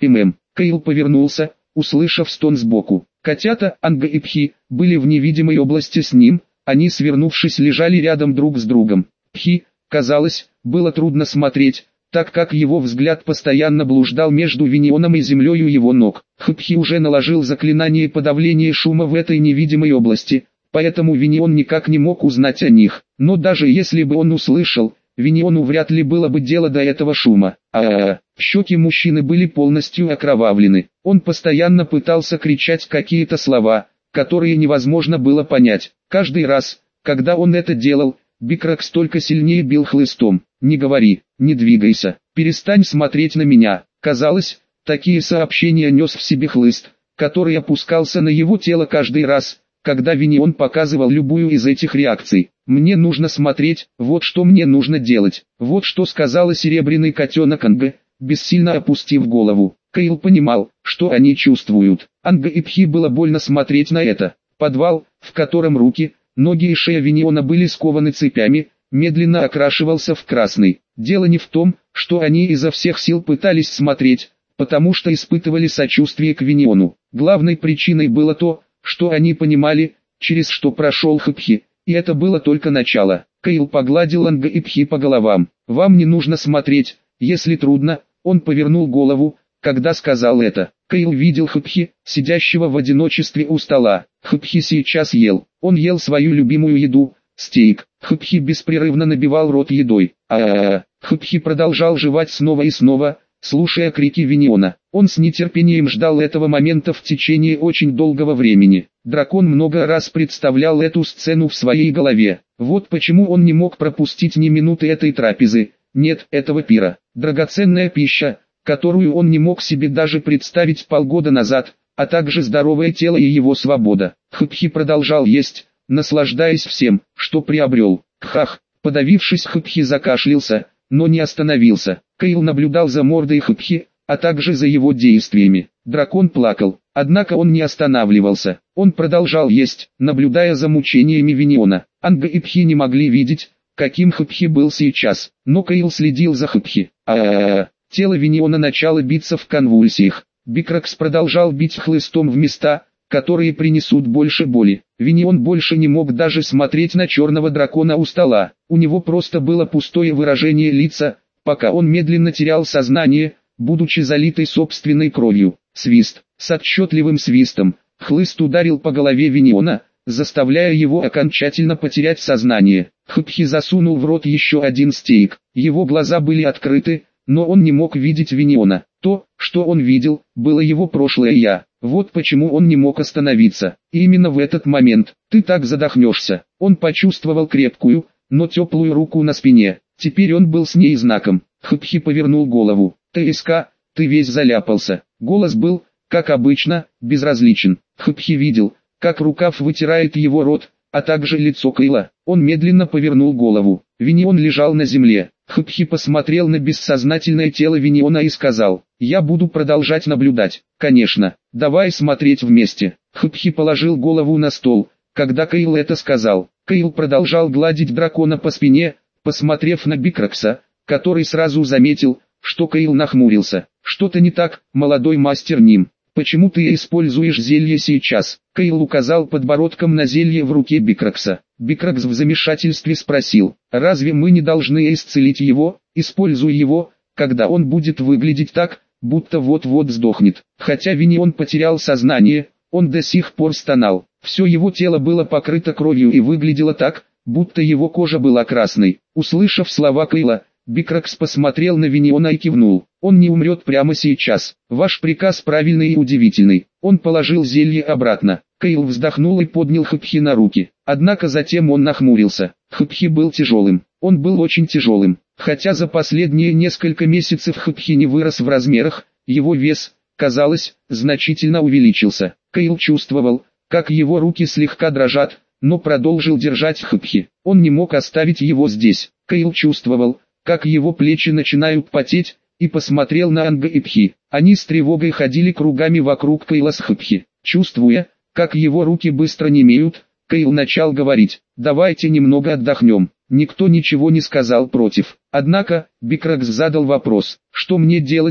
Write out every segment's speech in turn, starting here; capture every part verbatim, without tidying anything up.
ММ. Кейл повернулся, услышав стон сбоку. Котята, Анга и Пхи, были в невидимой области с ним, они свернувшись лежали рядом друг с другом. Пхи, казалось, было трудно смотреть, так как его взгляд постоянно блуждал между Виньоном и землей у его ног. Пхи уже наложил заклинание подавления шума в этой невидимой области, поэтому Виньон никак не мог узнать о них. Но даже если бы он услышал, Виньону вряд ли было бы дело до этого шума. А-а-а. Щеки мужчины были полностью окровавлены. Он постоянно пытался кричать какие-то слова, которые невозможно было понять. Каждый раз, когда он это делал, Бикракс только сильнее бил хлыстом. «Не говори, не двигайся, перестань смотреть на меня». Казалось, такие сообщения нес в себе хлыст, который опускался на его тело каждый раз, когда Виньон показывал любую из этих реакций. «Мне нужно смотреть, вот что мне нужно делать». Вот что сказала серебряный котенок Анга, бессильно опустив голову. Кейл понимал, что они чувствуют. Анга и Пхи было больно смотреть на это. Подвал, в котором руки, ноги и шея Виньона были скованы цепями, медленно окрашивался в красный. Дело не в том, что они изо всех сил пытались смотреть, потому что испытывали сочувствие к Виньону. Главной причиной было то, что они понимали, через что прошел Пхи, и это было только начало. Кейл погладил Анга и Пхи по головам. «Вам не нужно смотреть, если трудно». Он повернул голову, когда сказал это. Кейл видел Пхи, сидящего в одиночестве у стола. Пхи сейчас ел. Он ел свою любимую еду, стейк. Пхи беспрерывно набивал рот едой. А-а-а. Пхи продолжал жевать снова и снова, слушая крики Виньона. Он с нетерпением ждал этого момента в течение очень долгого времени. Дракон много раз представлял эту сцену в своей голове. Вот почему он не мог пропустить ни минуты этой трапезы, нет, этого пира. Драгоценная пища, которую он не мог себе даже представить полгода назад, а также здоровое тело и его свобода. Пхи продолжал есть, наслаждаясь всем, что приобрел. Кхах, подавившись, Пхи закашлялся, но не остановился. Кейл наблюдал за мордой Пхи, а также за его действиями. Дракон плакал, однако он не останавливался. Он продолжал есть, наблюдая за мучениями Виньона. Анга и Пхи не могли видеть, каким Пхи был сейчас, но Кейл следил за Пхи. А-а-а. Тело Виньона начало биться в конвульсиях. Бикракс продолжал бить хлыстом в места, которые принесут больше боли. Виньон больше не мог даже смотреть на черного дракона у стола. У него просто было пустое выражение лица, пока он медленно терял сознание, будучи залитой собственной кровью. Свист. С отчетливым свистом, хлыст ударил по голове Виньона, заставляя его окончательно потерять сознание. Пхи засунул в рот еще один стейк. Его глаза были открыты, но он не мог видеть Виньона. То, что он видел, было его прошлое «я». Вот почему он не мог остановиться. И именно в этот момент, ты так задохнешься. Он почувствовал крепкую, но теплую руку на спине. Теперь он был с ней знаком. Пхи повернул голову. «ТСК, ты весь заляпался». Голос был, как обычно, безразличен. Пхи видел, как рукав вытирает его рот, а также лицо Кейла. Он медленно повернул голову. Виньон лежал на земле. Пхи посмотрел на бессознательное тело Виньона и сказал: «Я буду продолжать наблюдать». «Конечно, давай смотреть вместе». Пхи положил голову на стол, когда Кейл это сказал. Кейл продолжал гладить дракона по спине, посмотрев на Бикракса, который сразу заметил, что Кейл нахмурился. «Что-то не так, молодой мастер Ним. Почему ты используешь зелье сейчас?» Кейл указал подбородком на зелье в руке Бикракса. Бикракс в замешательстве спросил: «Разве мы не должны исцелить его? Используй его, когда он будет выглядеть так, будто вот-вот сдохнет». Хотя Виньон потерял сознание, он до сих пор стонал. Все его тело было покрыто кровью и выглядело так, будто его кожа была красной. Услышав слова Кейла, Бикракс посмотрел на Виньона и кивнул. «Он не умрет прямо сейчас. Ваш приказ правильный и удивительный». Он положил зелье обратно. Кейл вздохнул и поднял Пхи на руки. Однако затем он нахмурился. Пхи был тяжелым. Он был очень тяжелым. Хотя за последние несколько месяцев Пхи не вырос в размерах, его вес, казалось, значительно увеличился. Кейл чувствовал, как его руки слегка дрожат, но продолжил держать Пхи. Он не мог оставить его здесь. Кейл чувствовал, как его плечи начинают потеть, и посмотрел на Анга и Пхи. Они с тревогой ходили кругами вокруг Кейла с Пхи. Чувствуя, как его руки быстро немеют, Кейл начал говорить: «Давайте немного отдохнем». Никто ничего не сказал против. Однако, Бикракс задал вопрос: «Что мне делать,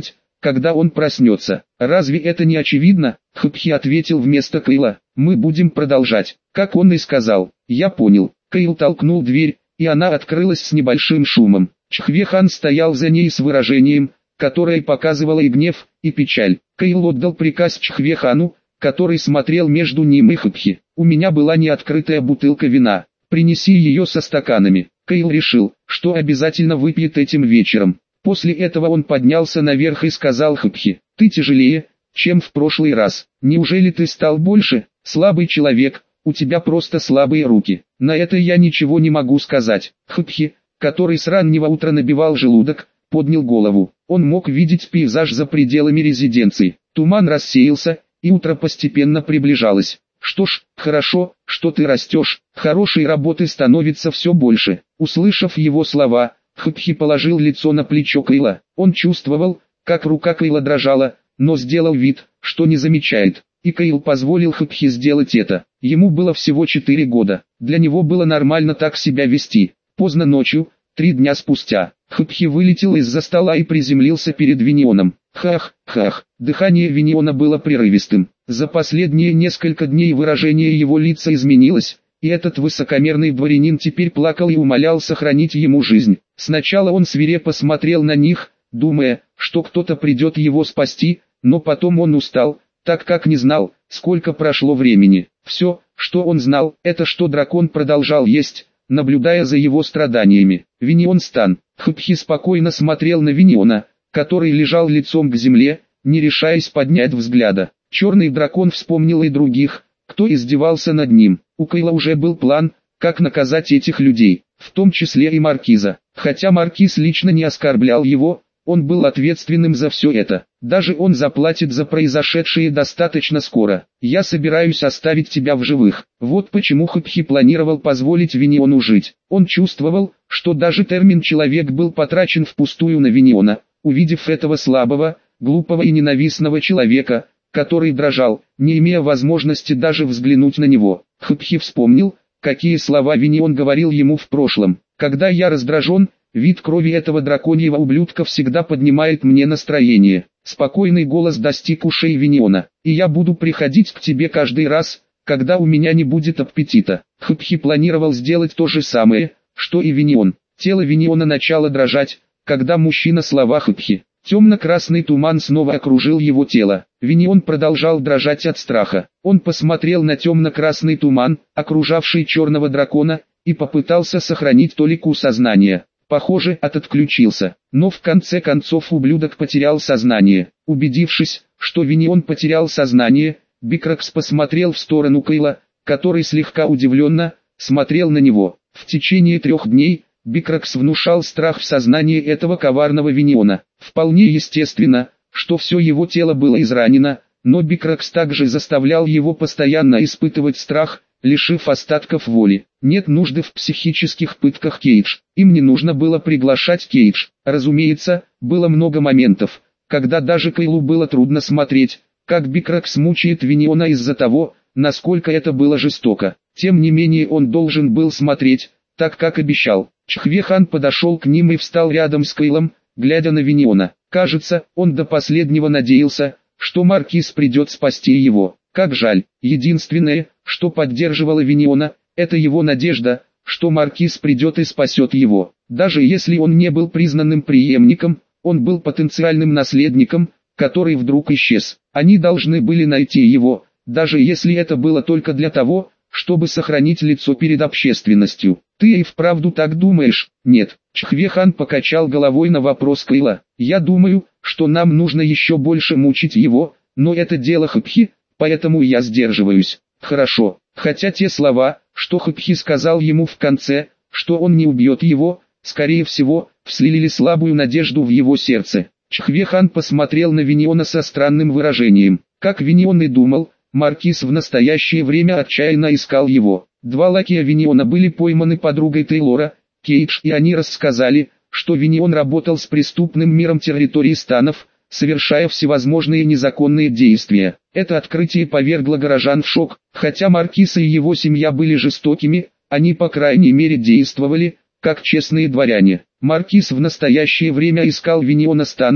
когда он проснется. Разве это не очевидно? Хпхи ответил вместо Кейла. Мы будем продолжать. Как он и сказал. Я понял. Кейл толкнул дверь, и она открылась с небольшим шумом. Чхве-хан стоял за ней с выражением, которое показывало и гнев, и печаль. Кейл отдал приказ Чхве-хану, который смотрел между ним и Хпхи. У меня была неоткрытая бутылка вина. Принеси ее со стаканами. Кейл решил, что обязательно выпьет этим вечером. После этого он поднялся наверх и сказал Хпхи: ты тяжелее, чем в прошлый раз. Неужели ты стал больше? Слабый человек, у тебя просто слабые руки. На это я ничего не могу сказать. Хпхи, который с раннего утра набивал желудок, поднял голову. Он мог видеть пейзаж за пределами резиденции. Туман рассеялся, и утро постепенно приближалось. Что ж, хорошо, что ты растешь, хорошей работы становится все больше. Услышав его слова, Хпхи положил лицо на плечо Кейла. Он чувствовал, как рука Кейла дрожала, но сделал вид, что не замечает. И Кейл позволил Хпхи сделать это. Ему было всего четыре года. Для него было нормально так себя вести. Поздно ночью, три дня спустя, Хпхи вылетел из-за стола и приземлился перед Виньоном. Хах, хах. Дыхание Виньона было прерывистым. За последние несколько дней выражение его лица изменилось, и этот высокомерный дворянин теперь плакал и умолял сохранить ему жизнь. Сначала он свирепо смотрел на них, думая, что кто-то придет его спасти, но потом он устал, так как не знал, сколько прошло времени. Все, что он знал, это что дракон продолжал есть, наблюдая за его страданиями. Виньон стан. Хпхи спокойно смотрел на Виньона, который лежал лицом к земле, не решаясь поднять взгляда. Черный дракон вспомнил и других, кто издевался над ним. У Кейла уже был план, как наказать этих людей, в том числе и Маркиза. Хотя Маркиз лично не оскорблял его, он был ответственным за все это. Даже он заплатит за произошедшее достаточно скоро. Я собираюсь оставить тебя в живых. Вот почему Хпхи планировал позволить Виньону жить. Он чувствовал, что даже термин «человек» был потрачен впустую на Виньона. Увидев этого слабого, глупого и ненавистного человека, который дрожал, не имея возможности даже взглянуть на него, Хпхи вспомнил, какие слова Виньон говорил ему в прошлом. «Когда я раздражен, вид крови этого драконьего ублюдка всегда поднимает мне настроение». Спокойный голос достиг ушей Виньона. «И я буду приходить к тебе каждый раз, когда у меня не будет аппетита». Хпхи планировал сделать то же самое, что и Виньон. Тело Виньона начало дрожать, когда мужчина слова Хпхи. Темно-красный туман снова окружил его тело. Виньон продолжал дрожать от страха. Он посмотрел на темно-красный туман, окружавший черного дракона, и попытался сохранить толику сознания. Похоже, отключился. Но в конце концов ублюдок потерял сознание. Убедившись, что Виньон потерял сознание, Бикракс посмотрел в сторону Кейла, который слегка удивленно смотрел на него. В течение трех дней Бикракс внушал страх в сознании этого коварного Виньона. Вполне естественно, что все его тело было изранено, но Бикракс также заставлял его постоянно испытывать страх, лишив остатков воли. Нет нужды в психических пытках Кейдж. Им не нужно было приглашать Кейдж. Разумеется, было много моментов, когда даже Кейлу было трудно смотреть, как Бикракс мучает Виньона из-за того, насколько это было жестоко. Тем не менее он должен был смотреть, так как обещал. Чхве-хан подошел к ним и встал рядом с Кейлом, глядя на Виньона. Кажется, он до последнего надеялся, что Маркиз придет спасти его. Как жаль, единственное, что поддерживало Виньона, это его надежда, что Маркиз придет и спасет его. Даже если он не был признанным преемником, он был потенциальным наследником, который вдруг исчез. Они должны были найти его, даже если это было только для того, чтобы сохранить лицо перед общественностью. Ты и вправду так думаешь? Нет. Чхве-хан покачал головой на вопрос Кейла. Я думаю, что нам нужно еще больше мучить его, но это дело Хпхи, поэтому я сдерживаюсь. Хорошо. Хотя те слова, что Хпхи сказал ему в конце, что он не убьет его, скорее всего, вселили слабую надежду в его сердце. Чхве-хан посмотрел на Виньона со странным выражением. Как Виньон и думал, Маркиз в настоящее время отчаянно искал его. Два лакея Виньона были пойманы подругой Тейлора, Кейдж, и они рассказали, что Виньон работал с преступным миром территории станов, совершая всевозможные незаконные действия. Это открытие повергло горожан в шок. Хотя Маркиз и его семья были жестокими, они по крайней мере действовали, как честные дворяне. Маркиз в настоящее время искал Виньона стана,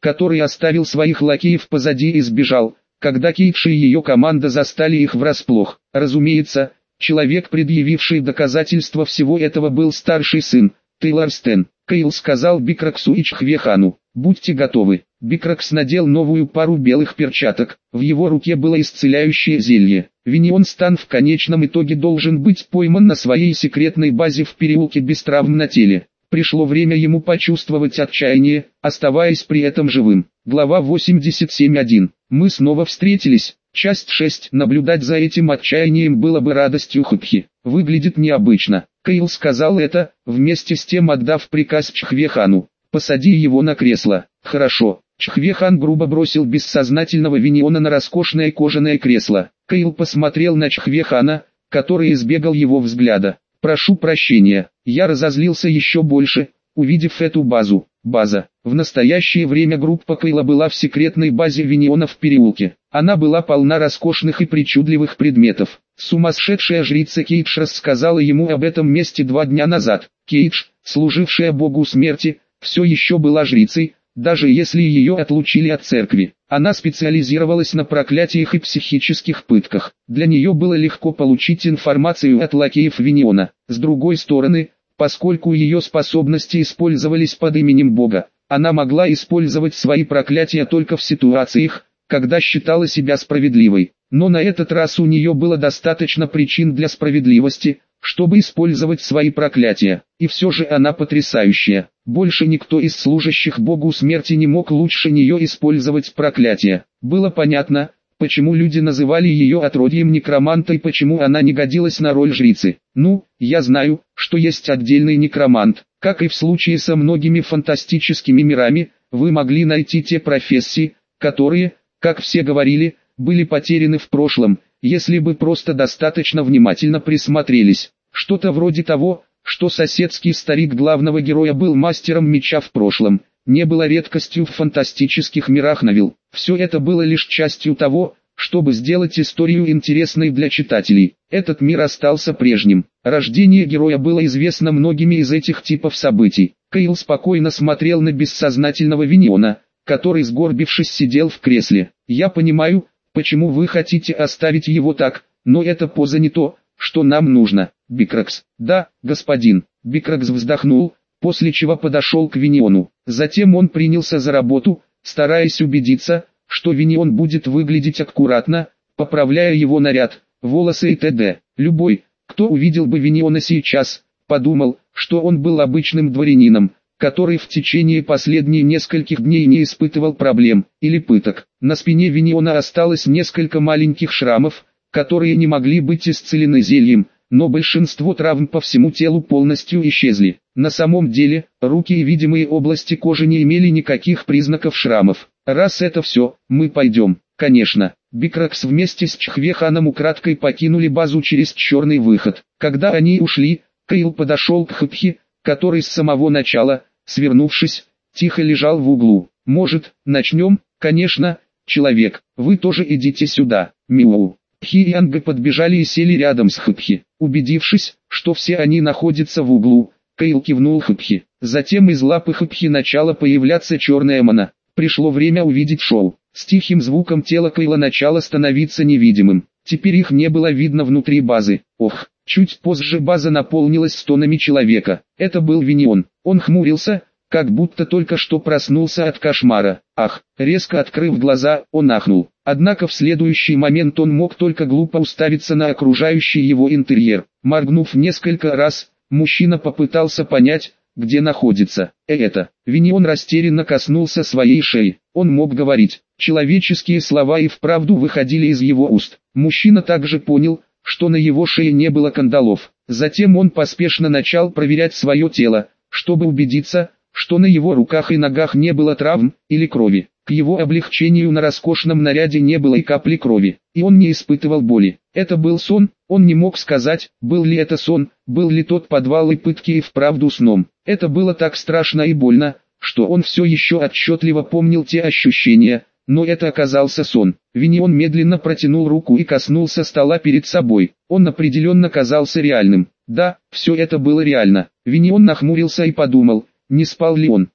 который оставил своих лакеев позади и сбежал, когда Кейдж и ее команда застали их врасплох. Разумеется, человек, предъявивший доказательства всего этого, был старший сын, Тейлор Стэн. Кейл сказал Бикраксу и Чхвехану: «Будьте готовы». Бикракс надел новую пару белых перчаток, в его руке было исцеляющее зелье. Винион Стан в конечном итоге должен быть пойман на своей секретной базе в переулке без травм на теле. Пришло время ему почувствовать отчаяние, оставаясь при этом живым. Глава восемьдесят семь точка один. Мы снова встретились. Часть шесть. Наблюдать за этим отчаянием было бы радостью Хыпхи. Выглядит необычно. Кейл сказал это, вместе с тем отдав приказ Чхвехану: «Посади его на кресло». «Хорошо». Чхвехан грубо бросил бессознательного Виниона на роскошное кожаное кресло. Кейл посмотрел на Чхвехана, который избегал его взгляда. «Прошу прощения, я разозлился еще больше, увидев эту базу». База. В настоящее время группа Кейла была в секретной базе Виниона в переулке. Она была полна роскошных и причудливых предметов. Сумасшедшая жрица Кейдж рассказала ему об этом месте два дня назад. Кейдж, служившая богу смерти, все еще была жрицей, даже если ее отлучили от церкви. Она специализировалась на проклятиях и психических пытках. Для нее было легко получить информацию от лакеев Виниона. С другой стороны, поскольку ее способности использовались под именем бога, она могла использовать свои проклятия только в ситуациях, когда считала себя справедливой. Но на этот раз у нее было достаточно причин для справедливости, чтобы использовать свои проклятия. И все же она потрясающая. Больше никто из служащих богу смерти не мог лучше нее использовать проклятия. Было понятно, почему люди называли ее отродьем некроманта и почему она не годилась на роль жрицы. Ну, я знаю, что есть отдельный некромант. Как и в случае со многими фантастическими мирами, вы могли найти те профессии, которые, как все говорили, были потеряны в прошлом, если бы просто достаточно внимательно присмотрелись. Что-то вроде того, что соседский старик главного героя был мастером меча в прошлом, не было редкостью в фантастических мирах новелл. Все это было лишь частью того, чтобы сделать историю интересной для читателей. Этот мир остался прежним. Рождение героя было известно многими из этих типов событий. Кейл спокойно смотрел на бессознательного Виниона, который, сгорбившись, сидел в кресле. «Я понимаю, почему вы хотите оставить его так, но эта поза не то, что нам нужно, Бикракс». «Да, господин». Бикракс вздохнул, после чего подошел к Виниону. Затем он принялся за работу, стараясь убедиться, что Винион будет выглядеть аккуратно, поправляя его наряд, волосы и т.д. Любой, кто увидел бы Виниона сейчас, подумал, что он был обычным дворянином, который в течение последних нескольких дней не испытывал проблем или пыток. На спине Виниона осталось несколько маленьких шрамов, которые не могли быть исцелены зельем, но большинство травм по всему телу полностью исчезли. На самом деле, руки и видимые области кожи не имели никаких признаков шрамов. «Раз это все, мы пойдем». Конечно. Бикракс вместе с Чхвеханом украдкой покинули базу через черный выход. Когда они ушли, Кейл подошел к Хыпхи, который с самого начала, свернувшись, тихо лежал в углу. «Может, начнем?» «Конечно, человек, вы тоже идите сюда, Миоу». Пхи и Анга подбежали и сели рядом с Хыпхи. Убедившись, что все они находятся в углу, Кейл кивнул Хыпхи. Затем из лапы Хыпхи начала появляться черная мана. Пришло время увидеть шоу. С тихим звуком тело Кейла начало становиться невидимым. Теперь их не было видно внутри базы. Ох, чуть позже база наполнилась стонами человека. Это был Винион. Он хмурился, как будто только что проснулся от кошмара. Ах, резко открыв глаза, он ахнул. Однако в следующий момент он мог только глупо уставиться на окружающий его интерьер. Моргнув несколько раз, мужчина попытался понять, где находится. Э это. Винион растерянно коснулся своей шеи. Он мог говорить. Человеческие слова и вправду выходили из его уст. Мужчина также понял, что на его шее не было кандалов. Затем он поспешно начал проверять свое тело, чтобы убедиться, что на его руках и ногах не было травм или крови. К его облегчению на роскошном наряде не было и капли крови, и он не испытывал боли. Это был сон, он не мог сказать, был ли это сон, был ли тот подвал и пытки и вправду сном. Это было так страшно и больно, что он все еще отчетливо помнил те ощущения, но это оказался сон. Винион медленно протянул руку и коснулся стола перед собой. Он определенно казался реальным. Да, все это было реально. Винион нахмурился и подумал, не спал ли он.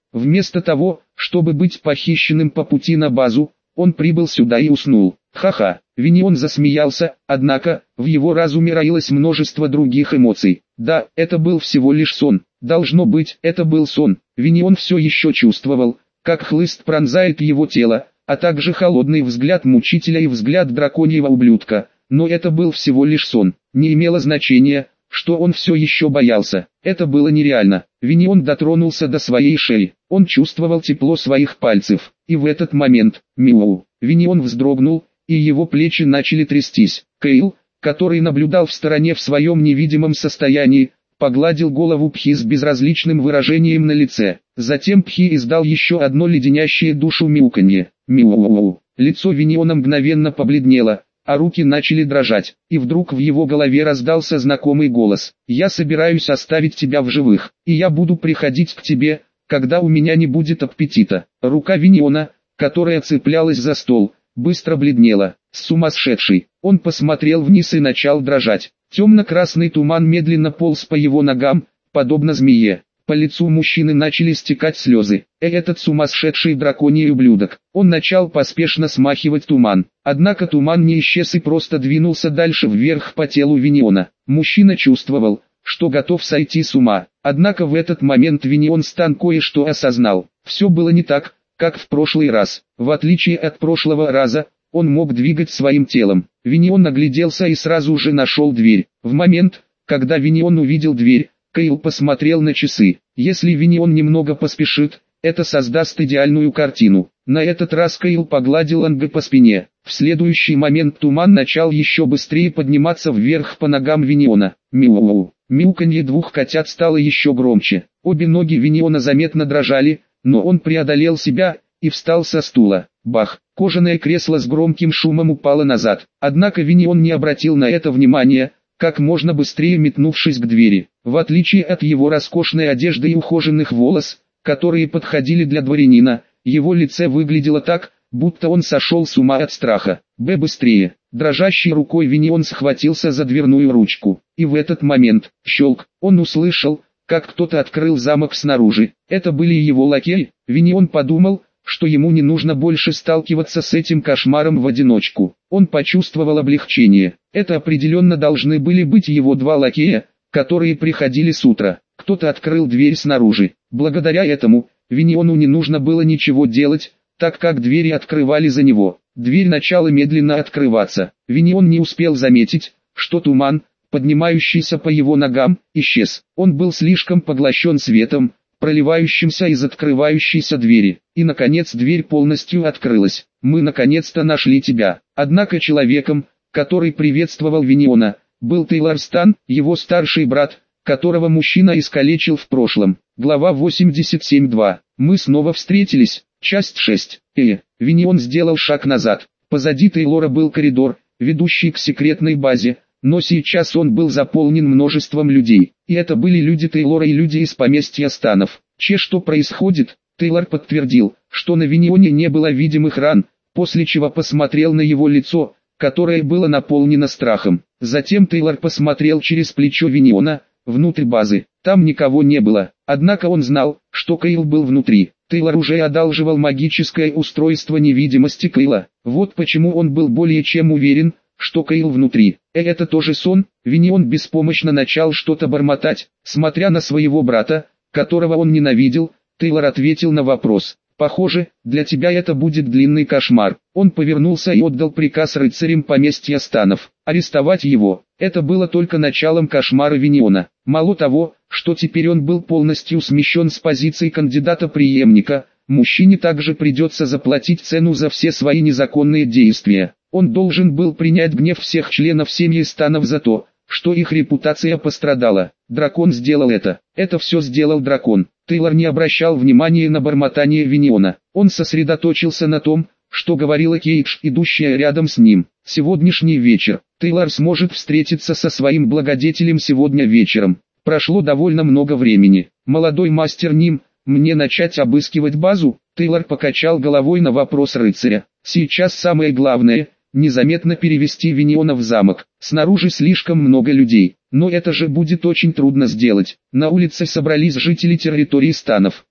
Вместо того, чтобы быть похищенным по пути на базу, он прибыл сюда и уснул. Ха-ха, Винион засмеялся, однако, в его разуме роилось множество других эмоций. Да, это был всего лишь сон. Должно быть, это был сон. Винион все еще чувствовал, как хлыст пронзает его тело, а также холодный взгляд мучителя и взгляд драконьего ублюдка. Но это был всего лишь сон. Не имело значения, что он все еще боялся. Это было нереально. Винион дотронулся до своей шеи. Он чувствовал тепло своих пальцев. И в этот момент, мяу, Винион вздрогнул, и его плечи начали трястись. Кейл, который наблюдал в стороне в своем невидимом состоянии, погладил голову Пхи с безразличным выражением на лице. Затем Пхи издал еще одно леденящее душу мяуканье. Мяу. Лицо Виниона мгновенно побледнело, а руки начали дрожать, и вдруг в его голове раздался знакомый голос. «Я собираюсь оставить тебя в живых, и я буду приходить к тебе, когда у меня не будет аппетита». Рука Виниона, которая цеплялась за стол, быстро бледнела. Сумасшедший. Он посмотрел вниз и начал дрожать. Темно-красный туман медленно полз по его ногам, подобно змее. По лицу мужчины начали стекать слезы. Э, этот сумасшедший драконий ублюдок. Он начал поспешно смахивать туман. Однако туман не исчез и просто двинулся дальше вверх по телу Виниона. Мужчина чувствовал, что готов сойти с ума. Однако в этот момент Винион Стан кое-что осознал. Все было не так, как в прошлый раз. В отличие от прошлого раза, он мог двигать своим телом. Винион огляделся и сразу же нашел дверь. В момент, когда Винион увидел дверь, Кейл посмотрел на часы. Если Винион немного поспешит, это создаст идеальную картину. На этот раз Кейл погладил Анга по спине. В следующий момент туман начал еще быстрее подниматься вверх по ногам Виниона. Мяу. Мяуканье двух котят стало еще громче. Обе ноги Виниона заметно дрожали, но он преодолел себя и встал со стула. Бах! Кожаное кресло с громким шумом упало назад. Однако Винион не обратил на это внимания, как можно быстрее метнувшись к двери. В отличие от его роскошной одежды и ухоженных волос, которые подходили для дворянина, его лице выглядело так, будто он сошел с ума от страха. Б быстрее. Дрожащей рукой Винион схватился за дверную ручку. И в этот момент, щелк, он услышал, как кто-то открыл замок снаружи. Это были его лакеи. Винион подумал, что ему не нужно больше сталкиваться с этим кошмаром в одиночку. Он почувствовал облегчение. Это определенно должны были быть его два лакея, которые приходили с утра. Кто-то открыл дверь снаружи. Благодаря этому, Виниону не нужно было ничего делать, так как двери открывали за него. Дверь начала медленно открываться. Винион не успел заметить, что туман, поднимающийся по его ногам, исчез. Он был слишком поглощен светом, проливающимся из открывающейся двери. И наконец дверь полностью открылась. «Мы наконец-то нашли тебя». Однако человеком, который приветствовал Виниона, был Тейлор Стан, его старший брат, которого мужчина искалечил в прошлом. Глава восемьдесят семь два. Мы снова встретились. Часть шесть. Э, Винион сделал шаг назад. Позади Тейлора был коридор, ведущий к секретной базе, но сейчас он был заполнен множеством людей. И это были люди Тейлора и люди из поместья Станов. Че, что происходит? Тейлор подтвердил, что на Винионе не было видимых ран, после чего посмотрел на его лицо, которое было наполнено страхом. Затем Тейлор посмотрел через плечо Виниона, внутрь базы. Там никого не было, однако он знал, что Кейл был внутри. Тейлор уже одалживал магическое устройство невидимости Кейла. Вот почему он был более чем уверен, что Кейл внутри. Э, это тоже сон? Винион беспомощно начал что-то бормотать. Смотря на своего брата, которого он ненавидел, Тейлор ответил на вопрос. Похоже, для тебя это будет длинный кошмар. Он повернулся и отдал приказ рыцарям поместья Станов. Арестовать его. Это было только началом кошмара Виниона. Мало того, что теперь он был полностью смещен с позиции кандидата-преемника, мужчине также придется заплатить цену за все свои незаконные действия. Он должен был принять гнев всех членов семьи Станов за то, что их репутация пострадала. Дракон сделал это. Это все сделал дракон. Тейлор не обращал внимания на бормотание Виниона. Он сосредоточился на том, что говорила Кейдж, идущая рядом с ним. Сегодняшний вечер. Тейлор сможет встретиться со своим благодетелем сегодня вечером. Прошло довольно много времени. Молодой мастер Ним, мне начать обыскивать базу? Тейлор покачал головой на вопрос рыцаря. Сейчас самое главное – незаметно перевести Виниона в замок. Снаружи слишком много людей, но это же будет очень трудно сделать. На улице собрались жители территории Станов.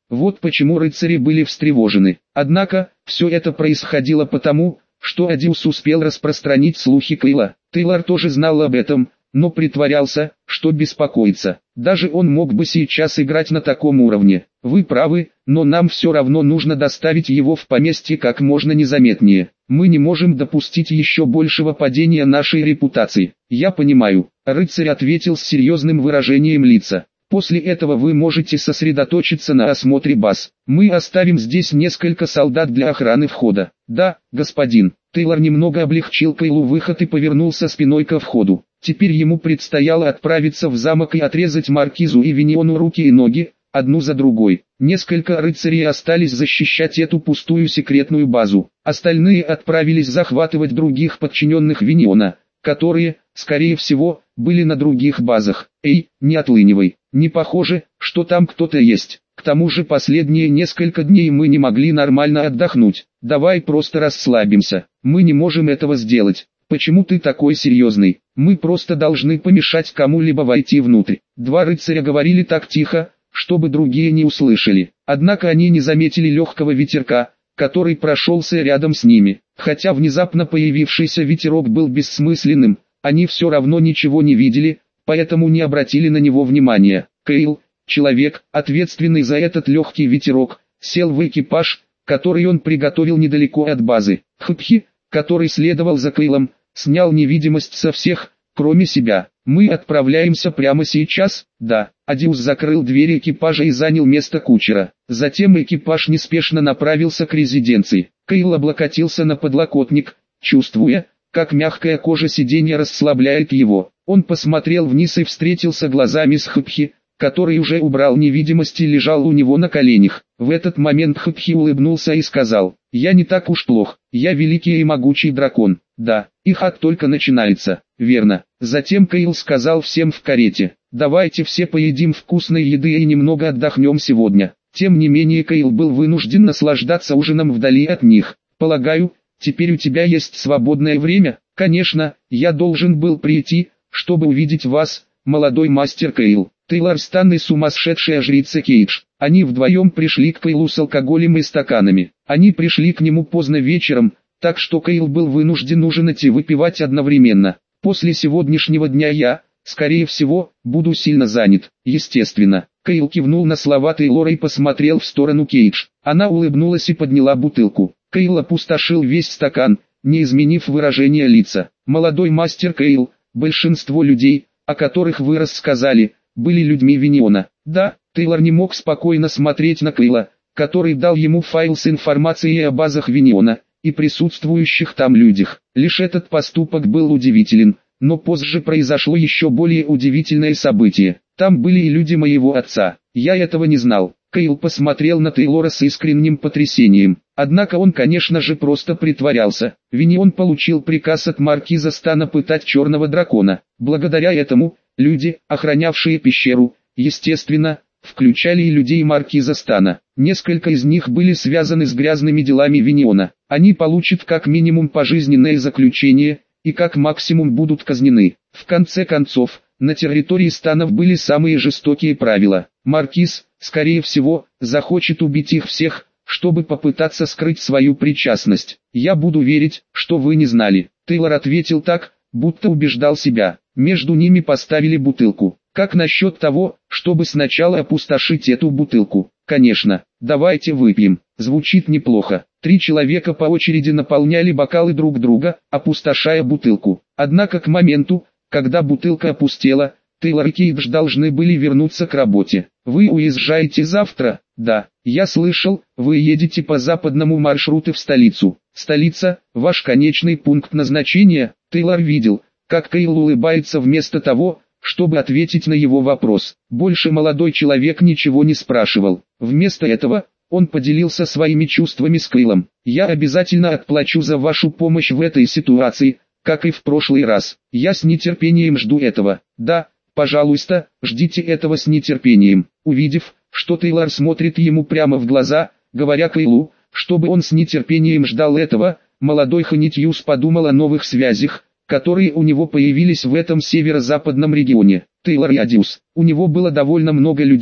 Вот почему рыцари были встревожены. Однако, все это происходило потому, что Адиус успел распространить слухи Кейла. Тейлор тоже знал об этом, но притворялся, что беспокоится. Даже он мог бы сейчас играть на таком уровне. Вы правы, но нам все равно нужно доставить его в поместье как можно незаметнее. Мы не можем допустить еще большего падения нашей репутации. Я понимаю, рыцарь ответил с серьезным выражением лица. После этого вы можете сосредоточиться на осмотре баз. Мы оставим здесь несколько солдат для охраны входа. Да, господин. Тейлор немного облегчил Кейлу выход и повернулся спиной ко входу. Теперь ему предстояло отправиться в замок и отрезать маркизу и Виньону руки и ноги, одну за другой. Несколько рыцарей остались защищать эту пустую секретную базу. Остальные отправились захватывать других подчиненных Виньона, которые, скорее всего, были на других базах. Эй, не отлынивай, не похоже, что там кто-то есть. К тому же последние несколько дней мы не могли нормально отдохнуть. Давай просто расслабимся. Мы не можем этого сделать. Почему ты такой серьезный? Мы просто должны помешать кому-либо войти внутрь. Два рыцаря говорили так тихо, чтобы другие не услышали. Однако они не заметили легкого ветерка, который прошелся рядом с ними. Хотя внезапно появившийся ветерок был бессмысленным, они все равно ничего не видели, поэтому не обратили на него внимания. Кейл, человек, ответственный за этот легкий ветерок, сел в экипаж, который он приготовил недалеко от базы. Хпхи, который следовал за Кейлом, снял невидимость со всех, кроме себя. Мы отправляемся прямо сейчас? Да. Адиус закрыл двери экипажа и занял место кучера. Затем экипаж неспешно направился к резиденции. Кейл облокотился на подлокотник, чувствуя, как мягкая кожа сиденья расслабляет его. Он посмотрел вниз и встретился глазами с Хпхи, который уже убрал невидимость и лежал у него на коленях. В этот момент Хпхи улыбнулся и сказал: «Я не так уж плох, я великий и могучий дракон». Да, их ад только начинается, верно. Затем Кейл сказал всем в карете: «Давайте все поедим вкусной еды и немного отдохнем сегодня». Тем не менее Кейл был вынужден наслаждаться ужином вдали от них. «Полагаю, теперь у тебя есть свободное время?» «Конечно, я должен был прийти, чтобы увидеть вас, молодой мастер Кейл». Тейлор Стан и сумасшедшая жрица Кейдж. Они вдвоем пришли к Кейлу с алкоголем и стаканами. Они пришли к нему поздно вечером, так что Кейл был вынужден ужинать и выпивать одновременно. «После сегодняшнего дня я, скорее всего, буду сильно занят». Естественно. Кейл кивнул на слова Тейлора и посмотрел в сторону Кейдж. Она улыбнулась и подняла бутылку. Кейл опустошил весь стакан, не изменив выражение лица. «Молодой мастер Кейл, большинство людей, о которых вы рассказали, были людьми Виньона». Да, Тейлор не мог спокойно смотреть на Кейла, который дал ему файл с информацией о базах Виньона и присутствующих там людях. Лишь этот поступок был удивителен, но позже произошло еще более удивительное событие. Там были и люди моего отца. Я этого не знал. Кейл посмотрел на Тейлора с искренним потрясением. Однако он, конечно же, просто притворялся. Виньон получил приказ от маркиза Стана пытать черного дракона. Благодаря этому, люди, охранявшие пещеру, естественно, включали и людей маркиза Стана. Несколько из них были связаны с грязными делами Виньона. Они получат как минимум пожизненное заключение, и как максимум будут казнены. В конце концов, на территории Станов были самые жестокие правила. Маркиз, скорее всего, захочет убить их всех, чтобы попытаться скрыть свою причастность. «Я буду верить, что вы не знали». Тейлор ответил так, будто убеждал себя. Между ними поставили бутылку. «Как насчет того, чтобы сначала опустошить эту бутылку?» «Конечно, давайте выпьем». Звучит неплохо. Три человека по очереди наполняли бокалы друг друга, опустошая бутылку. Однако к моменту, когда бутылка опустела, Тейлор и Кейдж должны были вернуться к работе. «Вы уезжаете завтра?» «Да, я слышал, вы едете по западному маршруту в столицу». «Столица, ваш конечный пункт назначения?» Тейлор видел, как Кейл улыбается вместо того, чтобы ответить на его вопрос. Больше молодой человек ничего не спрашивал. Вместо этого, он поделился своими чувствами с Кейлом. «Я обязательно отплачу за вашу помощь в этой ситуации, как и в прошлый раз. Я с нетерпением жду этого». «Да, пожалуйста, ждите этого с нетерпением». Увидев, что Тейлор смотрит ему прямо в глаза, говоря Кейлу, чтобы он с нетерпением ждал этого, молодой Ханитьюс подумал о новых связях, которые у него появились в этом северо-западном регионе. Тейлор и Адиус. У него было довольно много людей,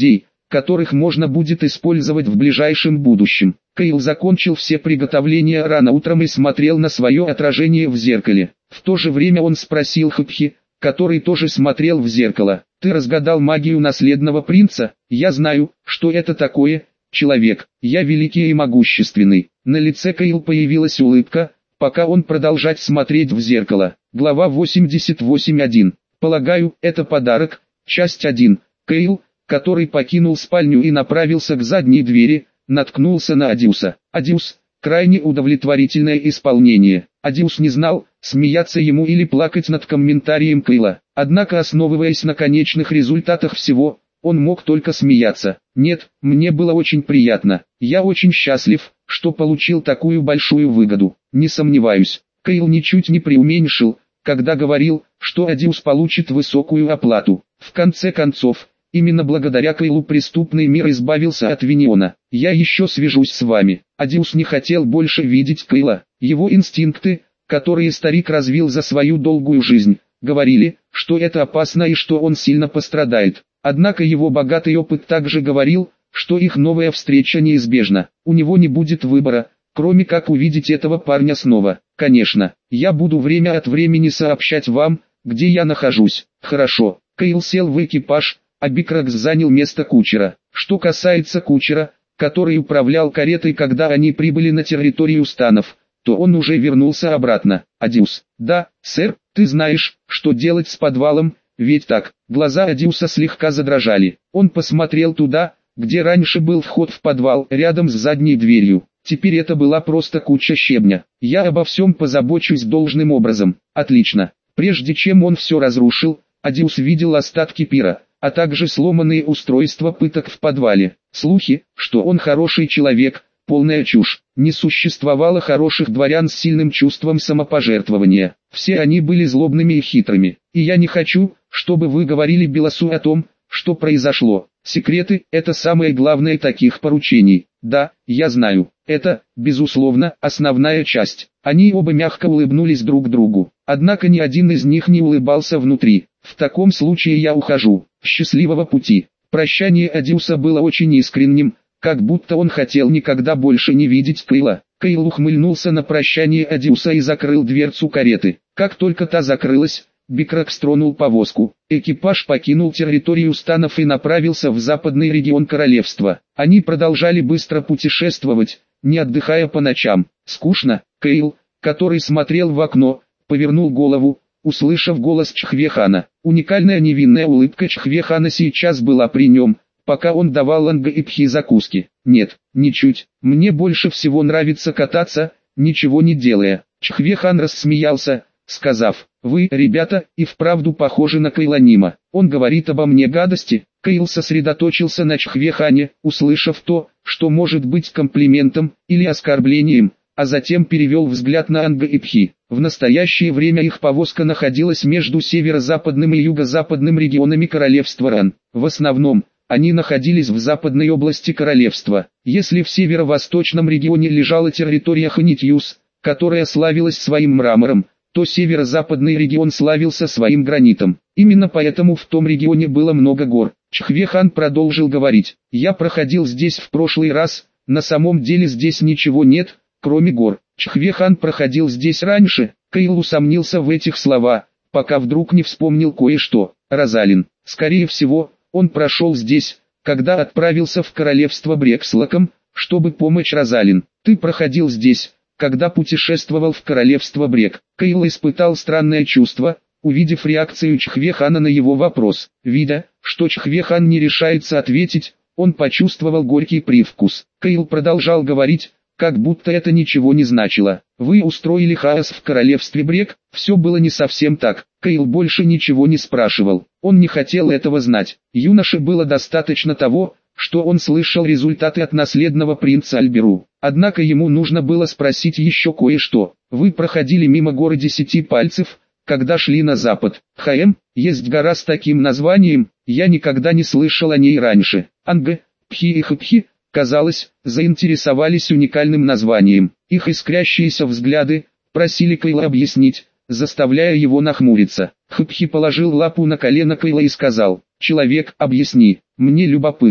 которых можно будет использовать в ближайшем будущем. Кайл закончил все приготовления рано утром и смотрел на свое отражение в зеркале. В то же время он спросил Хупхи, который тоже смотрел в зеркало: «Ты разгадал магию наследного принца?» «Я знаю, что это такое, человек. Я великий и могущественный». На лице Кайл появилась улыбка, пока он продолжал смотреть в зеркало. Глава восемьдесят восемь один. «Полагаю, это подарок». Часть один. Кайл, который покинул спальню и направился к задней двери, наткнулся на Адиуса. Адиус, крайне удовлетворительное исполнение. Адиус не знал, смеяться ему или плакать над комментарием Кайла. Однако, основываясь на конечных результатах всего, он мог только смеяться. «Нет, мне было очень приятно. Я очень счастлив, что получил такую большую выгоду. Не сомневаюсь». Кайл ничуть не преуменьшил, когда говорил, что Адиус получит высокую оплату. В конце концов, именно благодаря Кайлу преступный мир избавился от Виниона. «Я еще свяжусь с вами». Адиус не хотел больше видеть Кайла. Его инстинкты, которые старик развил за свою долгую жизнь, говорили, что это опасно и что он сильно пострадает. Однако его богатый опыт также говорил, что их новая встреча неизбежна. У него не будет выбора, кроме как увидеть этого парня снова. «Конечно, я буду время от времени сообщать вам, где я нахожусь». «Хорошо». Кайл сел в экипаж, а Бикракс занял место кучера. Что касается кучера, который управлял каретой, когда они прибыли на территорию станов, то он уже вернулся обратно. «Адиус». «Да, сэр, ты знаешь, что делать с подвалом, ведь так?» Глаза Адиуса слегка задрожали. Он посмотрел туда, где раньше был вход в подвал, рядом с задней дверью. Теперь это была просто куча щебня. «Я обо всем позабочусь должным образом». «Отлично». Прежде чем он все разрушил, Адиус видел остатки пира, а также сломанные устройства пыток в подвале. Слухи, что он хороший человек, полная чушь. Не существовало хороших дворян с сильным чувством самопожертвования. Все они были злобными и хитрыми. И я не хочу, чтобы вы говорили Белосу о том, что произошло. Секреты – это самое главное таких поручений. Да, я знаю. Это, безусловно, основная часть. Они оба мягко улыбнулись друг другу. Однако ни один из них не улыбался внутри. В таком случае я ухожу. Счастливого пути. Прощание Адиуса было очень искренним, как будто он хотел никогда больше не видеть Кайла. Кайл ухмыльнулся на прощание Адиуса и закрыл дверцу кареты. Как только та закрылась, Бикракс тронул повозку. Экипаж покинул территорию станов и направился в западный регион королевства. Они продолжали быстро путешествовать, не отдыхая по ночам. Скучно. Кайл, который смотрел в окно, повернул голову, услышав голос Чхвехана. Уникальная невинная улыбка Чхвехана сейчас была при нем, пока он давал Анга и Пхи закуски. «Нет, ничуть. Мне больше всего нравится кататься, ничего не делая». Чхвехан рассмеялся, сказав: «Вы, ребята, и вправду похожи на Кайланима. Он говорит обо мне гадости». Кайл сосредоточился на Чхвехане, услышав то, что может быть комплиментом или оскорблением, а затем перевел взгляд на Анга и Пхи. В настоящее время их повозка находилась между северо-западным и юго-западным регионами королевства Ран. В основном, они находились в западной области королевства. Если в северо-восточном регионе лежала территория Ханитьюс, которая славилась своим мрамором, то северо-западный регион славился своим гранитом. Именно поэтому в том регионе было много гор. Чхвехан продолжил говорить: «Я проходил здесь в прошлый раз, на самом деле здесь ничего нет, кроме гор». Чхвехан проходил здесь раньше. Кайл усомнился в этих словах, пока вдруг не вспомнил кое-что. Розалин. Скорее всего, он прошел здесь, когда отправился в королевство Брек с Лаком, чтобы помочь Розалин. «Ты проходил здесь, когда путешествовал в королевство Брек». Кайл испытал странное чувство, увидев реакцию Чхвехана на его вопрос. Видя, что Чхвехан не решается ответить, он почувствовал горький привкус. Кайл продолжал говорить, как будто это ничего не значило. «Вы устроили хаос в королевстве Брек?» Все было не совсем так. Кайл больше ничего не спрашивал. Он не хотел этого знать. Юноше было достаточно того, что он слышал результаты от наследного принца Альберу. Однако ему нужно было спросить еще кое-что. «Вы проходили мимо гора Десяти Пальцев, когда шли на запад?» «Хаэм, есть гора с таким названием, я никогда не слышал о ней раньше». Анга, Пхи и Хпхи, казалось, заинтересовались уникальным названием. Их искрящиеся взгляды просили Кайла объяснить, заставляя его нахмуриться. Хпхи положил лапу на колено Кайла и сказал: «Человек, объясни, мне любопытно».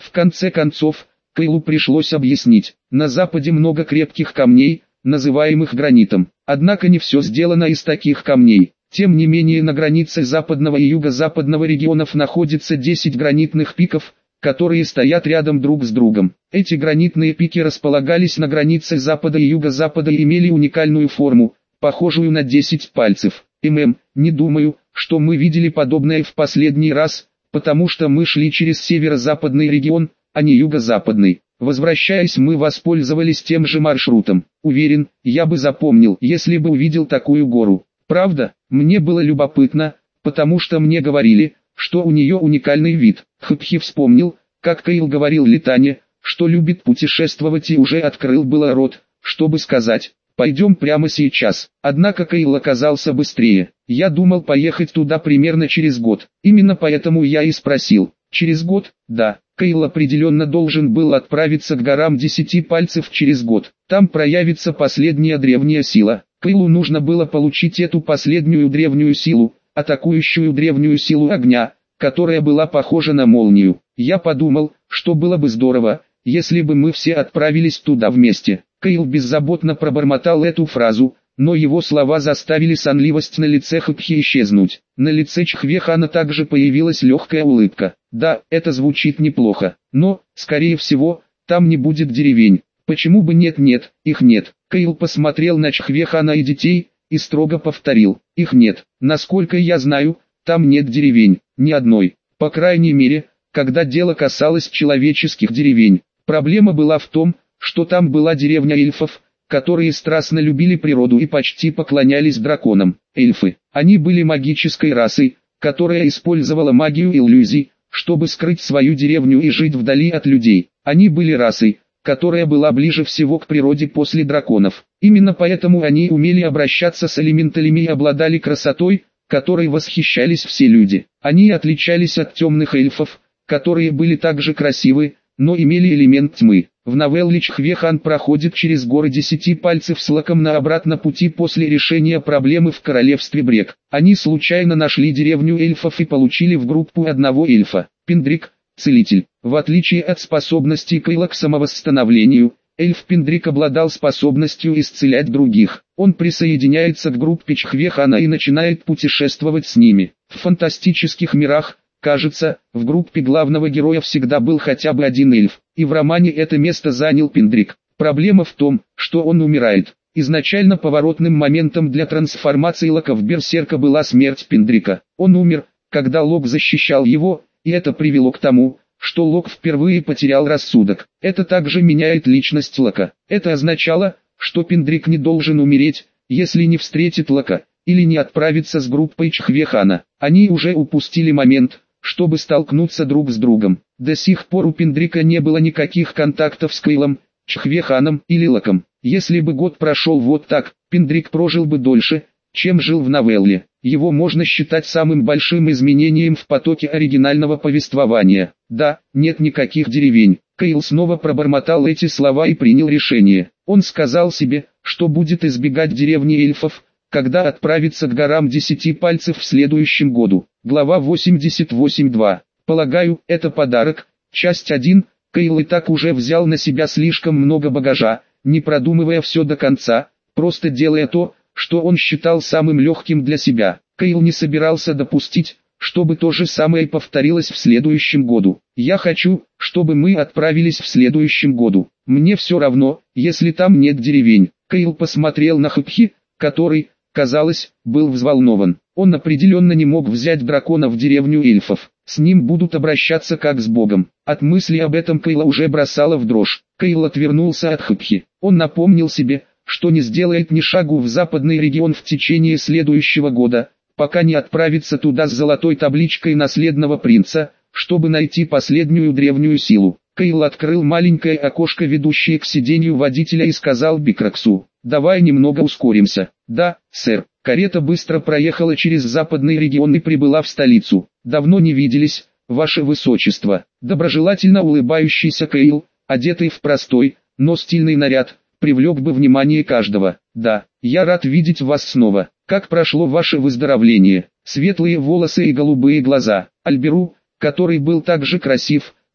В конце концов, Кейлу пришлось объяснить, на западе много крепких камней, называемых гранитом. Однако не все сделано из таких камней. Тем не менее на границе западного и юго-западного регионов находится десять гранитных пиков, которые стоят рядом друг с другом. Эти гранитные пики располагались на границе запада и юго-запада и имели уникальную форму, похожую на десять пальцев. ММ, не думаю, что мы видели подобное в последний раз, потому что мы шли через северо-западный регион, а не юго-западный. Возвращаясь, мы воспользовались тем же маршрутом. Уверен, я бы запомнил, если бы увидел такую гору. Правда, мне было любопытно, потому что мне говорили, что у нее уникальный вид. Хпхи вспомнил, как Кейл говорил Литане, что любит путешествовать, и уже открыл было рот, чтобы сказать: «Пойдем прямо сейчас». Однако Кейл оказался быстрее. Я думал поехать туда примерно через год. Именно поэтому я и спросил. Через год? Да. Кейл определенно должен был отправиться к горам десяти пальцев через год. Там проявится последняя древняя сила. Кейлу нужно было получить эту последнюю древнюю силу, атакующую древнюю силу огня, которая была похожа на молнию. Я подумал, что было бы здорово, если бы мы все отправились туда вместе. Кейл беззаботно пробормотал эту фразу, но его слова заставили сонливость на лице Хпхи исчезнуть. На лице Чхвехана также появилась легкая улыбка. Да, это звучит неплохо, но, скорее всего, там не будет деревень. Почему бы нет-нет, их нет. Кейл посмотрел на Чхвехана и детей, и строго повторил: их нет. Насколько я знаю, там нет деревень, ни одной. По крайней мере, когда дело касалось человеческих деревень. Проблема была в том, что там была деревня эльфов, которые страстно любили природу и почти поклонялись драконам. Эльфы. Они были магической расой, которая использовала магию иллюзий, чтобы скрыть свою деревню и жить вдали от людей. Они были расой, которая была ближе всего к природе после драконов. Именно поэтому они умели обращаться с элементалями и обладали красотой, которой восхищались все люди. Они отличались от темных эльфов, которые были также красивы, но имели элемент тьмы. В новелле Чхвехан проходит через горы десяти пальцев с Локом на обратном пути после решения проблемы в королевстве Брек. Они случайно нашли деревню эльфов и получили в группу одного эльфа. Пиндрик, целитель. В отличие от способностей Кейла к самовосстановлению, эльф Пиндрик обладал способностью исцелять других. Он присоединяется к группе Чхвехана и начинает путешествовать с ними. В фантастических мирах, кажется, в группе главного героя всегда был хотя бы один эльф, и в романе это место занял Пиндрик. Проблема в том, что он умирает. Изначально поворотным моментом для трансформации Лока в берсерка была смерть Пиндрика. Он умер, когда Лок защищал его, и это привело к тому, что Лок впервые потерял рассудок. Это также меняет личность Лока. Это означало, что Пиндрик не должен умереть, если не встретит Лока, или не отправится с группой Чхвехана. Они уже упустили момент, чтобы столкнуться друг с другом. До сих пор у Пиндрика не было никаких контактов с Кейлом, Чхвеханом или Локом. Если бы год прошел вот так, Пиндрик прожил бы дольше, чем жил в новелле. Его можно считать самым большим изменением в потоке оригинального повествования. Да, нет никаких деревень. Кейл снова пробормотал эти слова и принял решение. Он сказал себе, что будет избегать деревни эльфов, когда отправится к горам десяти пальцев в следующем году. Глава восемьдесят восемь точка два. Полагаю, это подарок. Часть один. Кейл и так уже взял на себя слишком много багажа, не продумывая все до конца, просто делая то, что он считал самым легким для себя. Кейл не собирался допустить, чтобы то же самое повторилось в следующем году. Я хочу, чтобы мы отправились в следующем году. Мне все равно, если там нет деревень. Кейл посмотрел на Хпхи, который, казалось, был взволнован. Он определенно не мог взять дракона в деревню эльфов. С ним будут обращаться как с богом. От мысли об этом Кейла уже бросало в дрожь. Кейл отвернулся от Хпхи. Он напомнил себе, что не сделает ни шагу в западный регион в течение следующего года, пока не отправится туда с золотой табличкой наследного принца, чтобы найти последнюю древнюю силу. Кейл открыл маленькое окошко, ведущее к сиденью водителя, и сказал Бикраксу: «Давай немного ускоримся». «Да, сэр». Карета быстро проехала через западный регион и прибыла в столицу. «Давно не виделись, ваше высочество». Доброжелательно улыбающийся Кейл, одетый в простой, но стильный наряд, привлек бы внимание каждого. «Да, я рад видеть вас снова. Как прошло ваше выздоровление?» Светлые волосы и голубые глаза. Альберу, который был так же красив,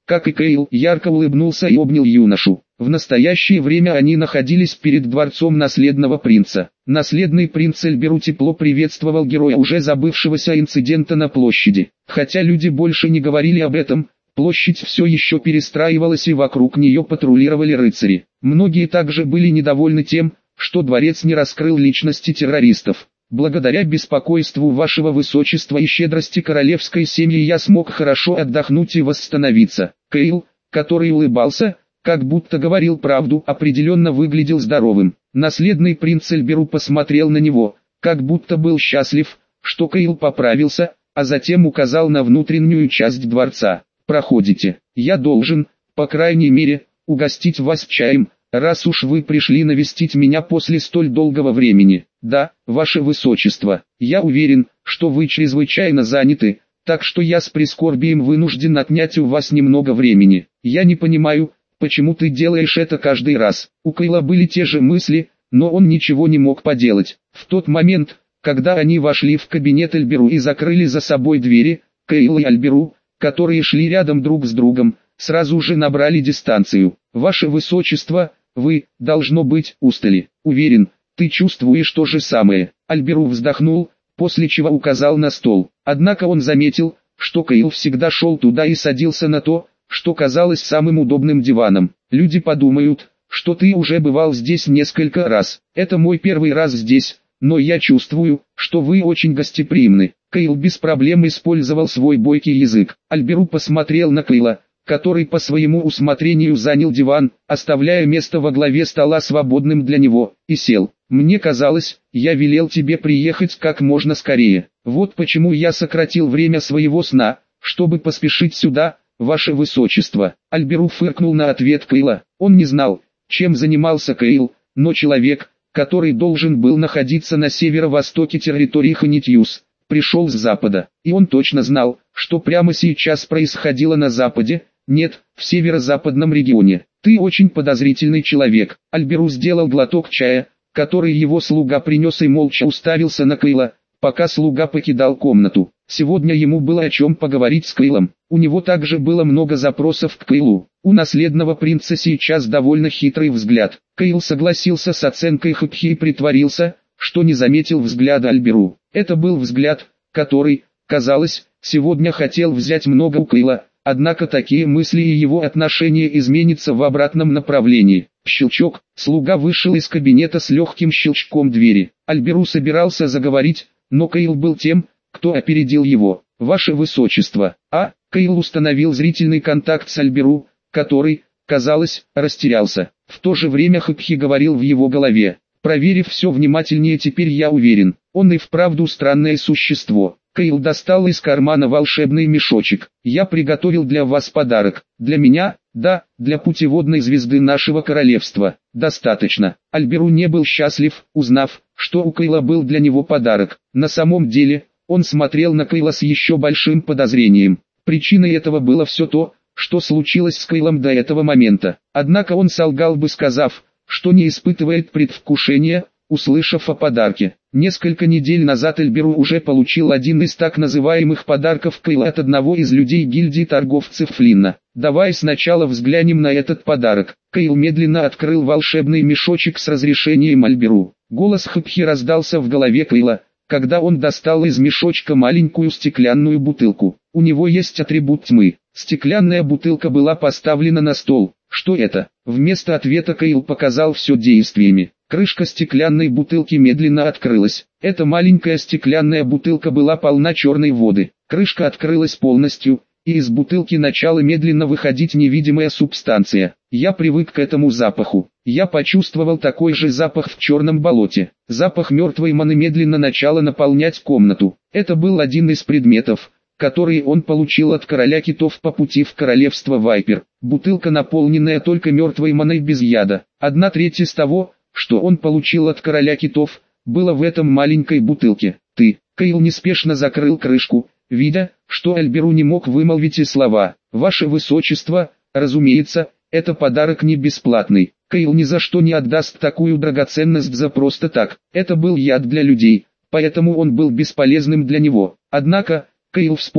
как и Кейл, ярко улыбнулся и обнял юношу. В настоящее время они находились перед дворцом наследного принца. Наследный принц Альберу тепло приветствовал героя уже забывшегося инцидента на площади. Хотя люди больше не говорили об этом, площадь все еще перестраивалась и вокруг нее патрулировали рыцари. Многие также были недовольны тем, что дворец не раскрыл личности террористов. Благодаря беспокойству вашего высочества и щедрости королевской семьи я смог хорошо отдохнуть и восстановиться. Кейл, который улыбался, как будто говорил правду, определенно выглядел здоровым. Наследный принц Альберу посмотрел на него, как будто был счастлив, что Кейл поправился, а затем указал на внутреннюю часть дворца. «Проходите. Я должен, по крайней мере, угостить вас чаем, раз уж вы пришли навестить меня после столь долгого времени. Да, ваше высочество, я уверен, что вы чрезвычайно заняты, так что я с прискорбием вынужден отнять у вас немного времени. Я не понимаю, почему ты делаешь это каждый раз». У Кейла были те же мысли, но он ничего не мог поделать. В тот момент, когда они вошли в кабинет Альберу и закрыли за собой двери, Кейл и Альберу, которые шли рядом друг с другом, сразу же набрали дистанцию. «Ваше высочество, вы, должно быть, устали. Уверен, ты чувствуешь то же самое». Альберу вздохнул, после чего указал на стол. Однако он заметил, что Кейл всегда шел туда и садился на то, что казалось самым удобным диваном. «Люди подумают, что ты уже бывал здесь несколько раз. Это мой первый раз здесь, но я чувствую, что вы очень гостеприимны». Кейл без проблем использовал свой бойкий язык. Альберу посмотрел на Кейла, который по своему усмотрению занял диван, оставляя место во главе стола свободным для него, и сел. «Мне казалось, я велел тебе приехать как можно скорее. Вот почему я сократил время своего сна, чтобы поспешить сюда, ваше высочество». Альберу фыркнул на ответ Кейла. Он не знал, чем занимался Кейл, но человек, который должен был находиться на северо-востоке территории Ханитьюс, пришел с запада, и он точно знал, что прямо сейчас происходило на западе, нет, в северо-западном регионе. «Ты очень подозрительный человек». Альберу сделал глоток чая, который его слуга принес, и молча уставился на Кейла, пока слуга покидал комнату. Сегодня ему было о чем поговорить с Кейлом. У него также было много запросов к Кейлу. У наследного принца сейчас довольно хитрый взгляд. Кейл согласился с оценкой Хопхи и притворился, что не заметил взгляда Альберу. Это был взгляд, который, казалось, сегодня хотел взять много у Кейла, однако такие мысли и его отношение изменятся в обратном направлении. Щелчок, слуга вышел из кабинета с легким щелчком двери. Альберу собирался заговорить, но Кейл был тем, кто опередил его. «Ваше высочество». А, Кейл установил зрительный контакт с Альберу, который, казалось, растерялся. В то же время Хопхи говорил в его голове. «Проверив все внимательнее, теперь я уверен, он и вправду странное существо». Кейл достал из кармана волшебный мешочек. «Я приготовил для вас подарок. Для меня, да, для путеводной звезды нашего королевства. Достаточно». Альберу не был счастлив, узнав, что у Кейла был для него подарок. На самом деле, он смотрел на Кейла с еще большим подозрением. Причиной этого было все то, что случилось с Кейлом до этого момента. Однако он солгал бы, сказав, что не испытывает предвкушения, услышав о подарке. Несколько недель назад Альберу уже получил один из так называемых подарков Кейла от одного из людей гильдии торговцев Флинна. «Давай сначала взглянем на этот подарок». Кейл медленно открыл волшебный мешочек с разрешением Альберу. Голос Хопхи раздался в голове Кейла, когда он достал из мешочка маленькую стеклянную бутылку. «У него есть атрибут тьмы». Стеклянная бутылка была поставлена на стол. «Что это?» Вместо ответа Кейл показал все действиями. Крышка стеклянной бутылки медленно открылась. Эта маленькая стеклянная бутылка была полна черной воды. Крышка открылась полностью, и из бутылки начала медленно выходить невидимая субстанция. Я привык к этому запаху. Я почувствовал такой же запах в черном болоте. Запах мертвой маны медленно начал наполнять комнату. Это был один из предметов, которые он получил от короля китов по пути в королевство Вайпер. Бутылка, наполненная только мертвой маной без яда. Одна треть из того, что он получил от короля китов, было в этом маленькой бутылке. «Ты». Кейл неспешно закрыл крышку, видя, что Альберу не мог вымолвить и слова. «Ваше высочество, разумеется, это подарок не бесплатный. Кейл ни за что не отдаст такую драгоценность за просто так. Это был яд для людей, поэтому он был бесполезным для него». Однако, Кейл вспомнил,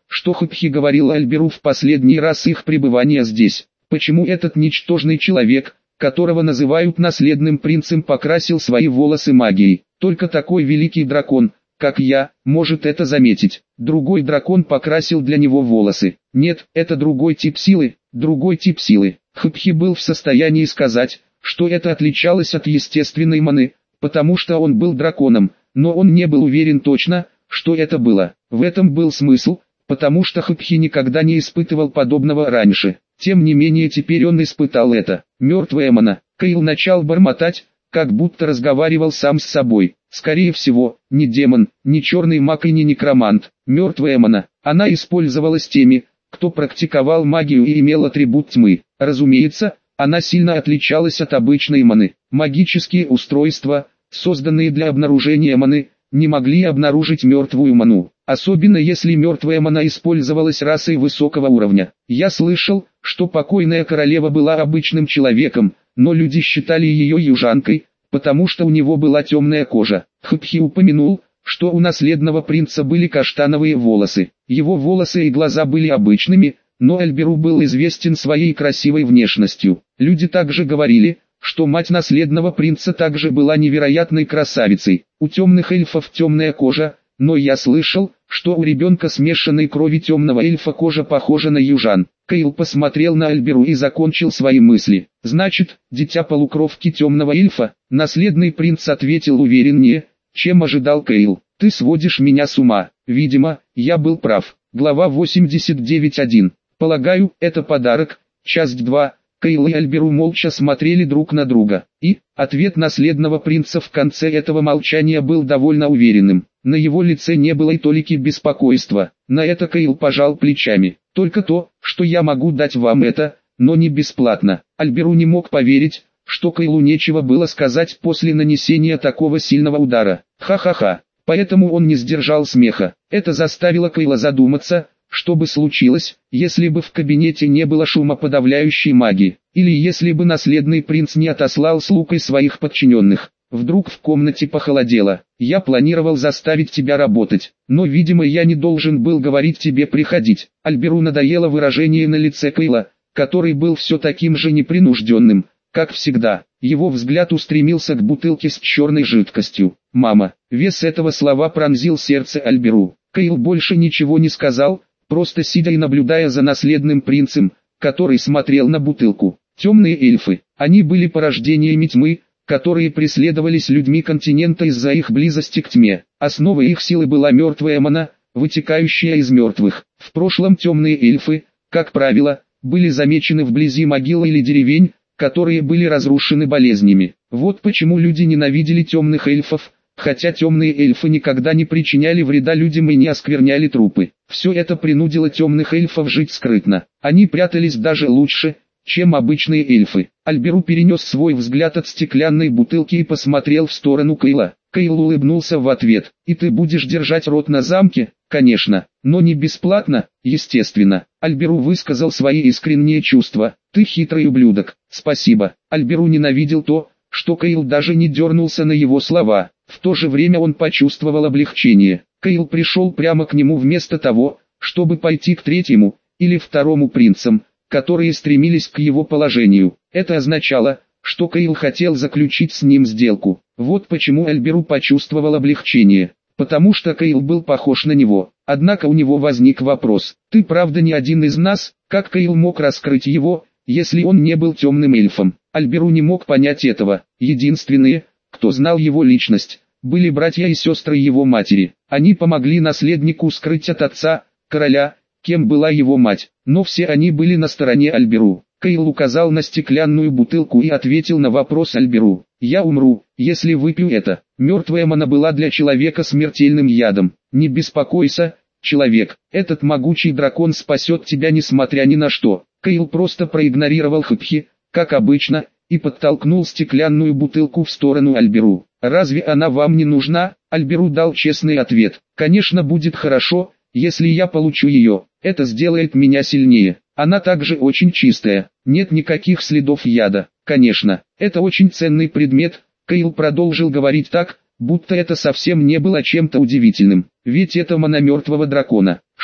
что Хупхи говорил Альберу в последний раз их пребывания здесь. Почему этот ничтожный человек, которого называют наследным принцем, покрасил свои волосы магией? Только такой великий дракон, как я, может это заметить. Другой дракон покрасил для него волосы. Нет, это другой тип силы, другой тип силы. Хупхи был в состоянии сказать, что это отличалось от естественной маны, потому что он был драконом, но он не был уверен точно, что это было. В этом был смысл, потому что Хупхи никогда не испытывал подобного раньше. Тем не менее теперь он испытал это. Мертвая мана. Кейл начал бормотать, как будто разговаривал сам с собой. Скорее всего, не демон, не черный маг и не некромант. Мертвая мана. Она использовалась теми, кто практиковал магию и имел атрибут тьмы. Разумеется, она сильно отличалась от обычной маны. Магические устройства, созданные для обнаружения маны, не могли обнаружить мертвую ману, особенно если мертвая мана использовалась расой высокого уровня. Я слышал, что покойная королева была обычным человеком, но люди считали ее южанкой, потому что у него была темная кожа. Хупхи упомянул, что у наследного принца были каштановые волосы. Его волосы и глаза были обычными, но Альберу был известен своей красивой внешностью. Люди также говорили, что мать наследного принца также была невероятной красавицей. У темных эльфов темная кожа, но я слышал, что у ребенка смешанной крови темного эльфа кожа похожа на южан. Кейл посмотрел на Альберу и закончил свои мысли. Значит, дитя полукровки темного эльфа? Наследный принц ответил увереннее, чем ожидал Кейл. Ты сводишь меня с ума. Видимо, я был прав. Глава восемьдесят девять один. Полагаю, это подарок. Часть два. Кейл и Альберу молча смотрели друг на друга, и ответ наследного принца в конце этого молчания был довольно уверенным. На его лице не было и толики беспокойства. На это Кейл пожал плечами. Только то, что я могу дать вам это, но не бесплатно. Альберу не мог поверить, что Кейлу нечего было сказать после нанесения такого сильного удара. Ха-ха-ха. Поэтому он не сдержал смеха. Это заставило Кейла задуматься, что бы случилось, если бы в кабинете не было шумоподавляющей магии, или если бы наследный принц не отослал слугой своих подчиненных. Вдруг в комнате похолодело. Я планировал заставить тебя работать, но, видимо, я не должен был говорить тебе приходить. Альберу надоело выражение на лице Кейла, который был все таким же непринужденным, как всегда. Его взгляд устремился к бутылке с черной жидкостью. «Мама». Вес этого слова пронзил сердце Альберу. Кейл больше ничего не сказал, просто сидя и наблюдая за наследным принцем, который смотрел на бутылку. Темные эльфы. Они были порождениями тьмы, которые преследовались людьми континента из-за их близости к тьме. Основой их силы была мертвая мана, вытекающая из мертвых. В прошлом темные эльфы, как правило, были замечены вблизи могил или деревень, которые были разрушены болезнями. Вот почему люди ненавидели темных эльфов, хотя темные эльфы никогда не причиняли вреда людям и не оскверняли трупы. Все это принудило темных эльфов жить скрытно. Они прятались даже лучше, чем обычные эльфы. Альберу перенес свой взгляд от стеклянной бутылки и посмотрел в сторону Кейла. Кейл улыбнулся в ответ. «И ты будешь держать рот на замке?» «Конечно, но не бесплатно, естественно». Альберу высказал свои искренние чувства. «Ты хитрый ублюдок». «Спасибо». Альберу ненавидел то, что Кейл даже не дернулся на его слова. В то же время он почувствовал облегчение. Кейл пришел прямо к нему вместо того, чтобы пойти к третьему или второму принцам, которые стремились к его положению. Это означало, что Кейл хотел заключить с ним сделку. Вот почему Альберу почувствовал облегчение. Потому что Кейл был похож на него. Однако у него возник вопрос. «Ты правда не один из нас?» Как Кейл мог раскрыть его, если он не был темным эльфом? Альберу не мог понять этого. Единственные, кто знал его личность, были братья и сестры его матери. Они помогли наследнику скрыть от отца, короля, кем была его мать, но все они были на стороне Альберу. Кейл указал на стеклянную бутылку и ответил на вопрос Альберу. «Я умру, если выпью это». Мертвая мана была для человека смертельным ядом. «Не беспокойся, человек, этот могучий дракон спасет тебя несмотря ни на что». Кейл просто проигнорировал Хупхи, как обычно, и подтолкнул стеклянную бутылку в сторону Альберу. «Разве она вам не нужна?» Альберу дал честный ответ. «Конечно, будет хорошо, если я получу ее. Это сделает меня сильнее. Она также очень чистая, нет никаких следов яда. Конечно, это очень ценный предмет». Кейл продолжил говорить так, будто это совсем не было чем-то удивительным. «Ведь это мана мертвого дракона». «Что?»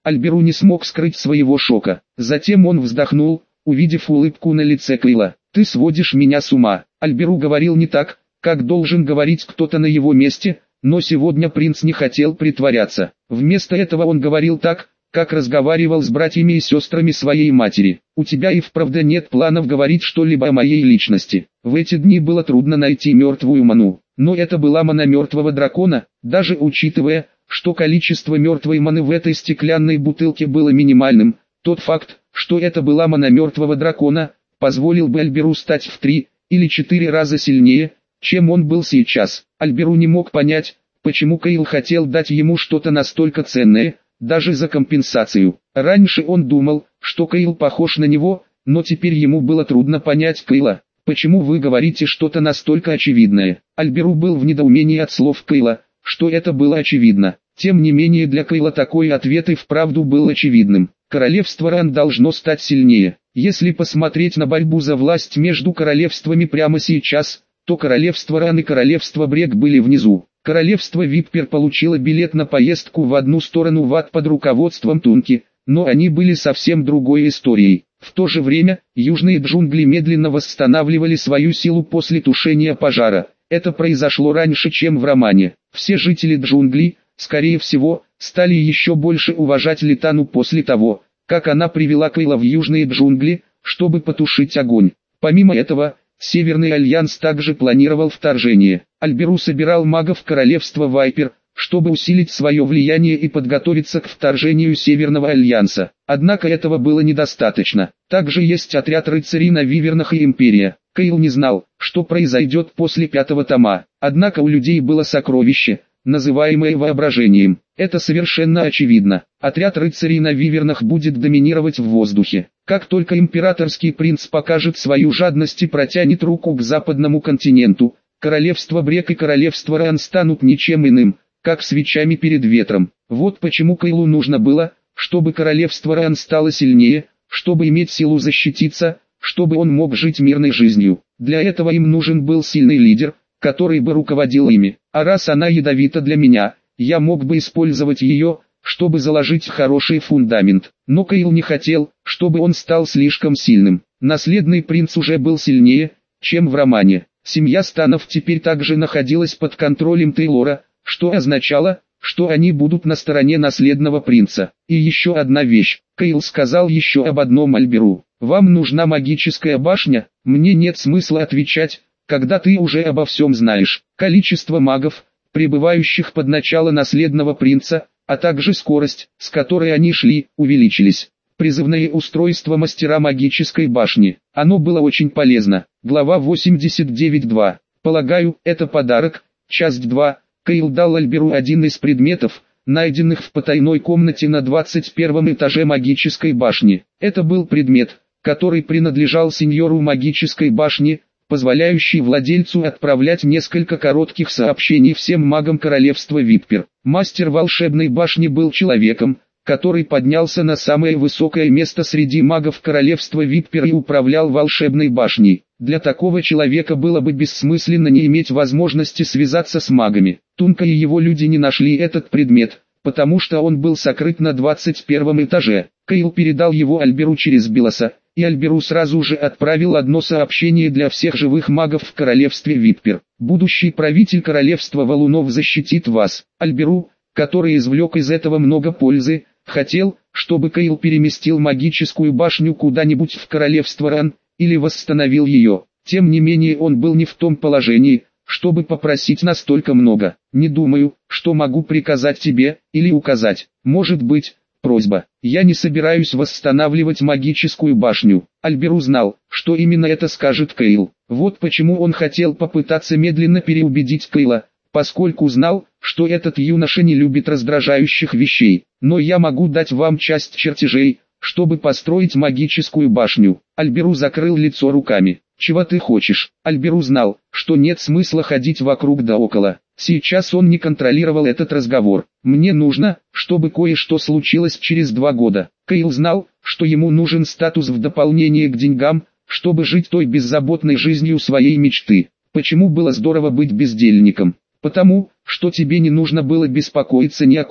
Альберу не смог скрыть своего шока. Затем он вздохнул, увидев улыбку на лице Кейла. «Ты сводишь меня с ума». Альберу говорил не так, как должен говорить кто-то на его месте, но сегодня принц не хотел притворяться. Вместо этого он говорил так, как разговаривал с братьями и сестрами своей матери. «У тебя и вправду нет планов говорить что-либо о моей личности». В эти дни было трудно найти мертвую ману, но это была мана мертвого дракона, даже учитывая, что количество мертвой маны в этой стеклянной бутылке было минимальным. Тот факт, что это была мана мертвого дракона, позволил бы Альберу стать в три или четыре раза сильнее, чем он был сейчас. Альберу не мог понять, почему Кейл хотел дать ему что-то настолько ценное, даже за компенсацию. Раньше он думал, что Кейл похож на него, но теперь ему было трудно понять Кейла. «Почему вы говорите что-то настолько очевидное?» Альберу был в недоумении от слов Кейла, что это было очевидно. Тем не менее для Кейла такой ответ и вправду был очевидным. Королевство Ран должно стать сильнее. Если посмотреть на борьбу за власть между королевствами прямо сейчас, то королевство Ран и королевство Брек были внизу. Королевство Виппер получило билет на поездку в одну сторону в ад под руководством Тунки, но они были совсем другой историей. В то же время, южные джунгли медленно восстанавливали свою силу после тушения пожара. Это произошло раньше, чем в романе. Все жители джунглей, скорее всего, стали еще больше уважать Литану после того, как она привела Кейла в южные джунгли, чтобы потушить огонь. Помимо этого, Северный Альянс также планировал вторжение. Альберу собирал магов королевства Вайпер, чтобы усилить свое влияние и подготовиться к вторжению Северного Альянса. Однако этого было недостаточно. Также есть отряд рыцарей на Вивернах и Империя. Кейл не знал, что произойдет после пятого тома. Однако у людей было сокровище, называемое воображением. Это совершенно очевидно. Отряд рыцарей на Вивернах будет доминировать в воздухе. Как только императорский принц покажет свою жадность и протянет руку к западному континенту, королевство Брек и королевство Ран станут ничем иным, как свечами перед ветром. Вот почему Кейлу нужно было, чтобы королевство Ран стало сильнее, чтобы иметь силу защититься, чтобы он мог жить мирной жизнью. Для этого им нужен был сильный лидер, который бы руководил ими. А раз она ядовита для меня, я мог бы использовать ее, чтобы заложить хороший фундамент. Но Кейл не хотел, чтобы он стал слишком сильным. Наследный принц уже был сильнее, чем в романе. Семья Станов теперь также находилась под контролем Тейлора, что означало, что они будут на стороне наследного принца. И еще одна вещь. Кейл сказал еще об одном Альберу. «Вам нужна магическая башня?» «Мне нет смысла отвечать, когда ты уже обо всем знаешь». Количество магов, пребывающих под начало наследного принца, а также скорость, с которой они шли, увеличились. Призывное устройство мастера магической башни. Оно было очень полезно. Глава восемьдесят девять два. Полагаю, это подарок. Часть два. Кейл дал Альберу один из предметов, найденных в потайной комнате на двадцать первом этаже магической башни. Это был предмет, который принадлежал сеньору магической башни, позволяющий владельцу отправлять несколько коротких сообщений всем магам королевства Виппер. Мастер волшебной башни был человеком, который поднялся на самое высокое место среди магов королевства Виппер и управлял волшебной башней. Для такого человека было бы бессмысленно не иметь возможности связаться с магами. Тунка и его люди не нашли этот предмет, потому что он был сокрыт на двадцать первом этаже. Кейл передал его Альберу через Билоса, и Альберу сразу же отправил одно сообщение для всех живых магов в королевстве Виппер. Будущий правитель королевства Валунов защитит вас. Альберу, который извлек из этого много пользы, хотел, чтобы Кейл переместил магическую башню куда-нибудь в королевство Ран, или восстановил ее. Тем не менее он был не в том положении, чтобы попросить настолько много. «Не думаю, что могу приказать тебе, или указать. Может быть, просьба. Я не собираюсь восстанавливать магическую башню». Альберу знал, что именно это скажет Кейл. Вот почему он хотел попытаться медленно переубедить Кейла, поскольку знал, что этот юноша не любит раздражающих вещей. «Но я могу дать вам часть чертежей, чтобы построить магическую башню». Альберу закрыл лицо руками. «Чего ты хочешь?» Альберу знал, что нет смысла ходить вокруг да около. Сейчас он не контролировал этот разговор. «Мне нужно, чтобы кое-что случилось через два года». Кейл знал, что ему нужен статус в дополнение к деньгам, чтобы жить той беззаботной жизнью своей мечты. Почему было здорово быть бездельником? Потому, что тебе не нужно было беспокоиться ни о ком,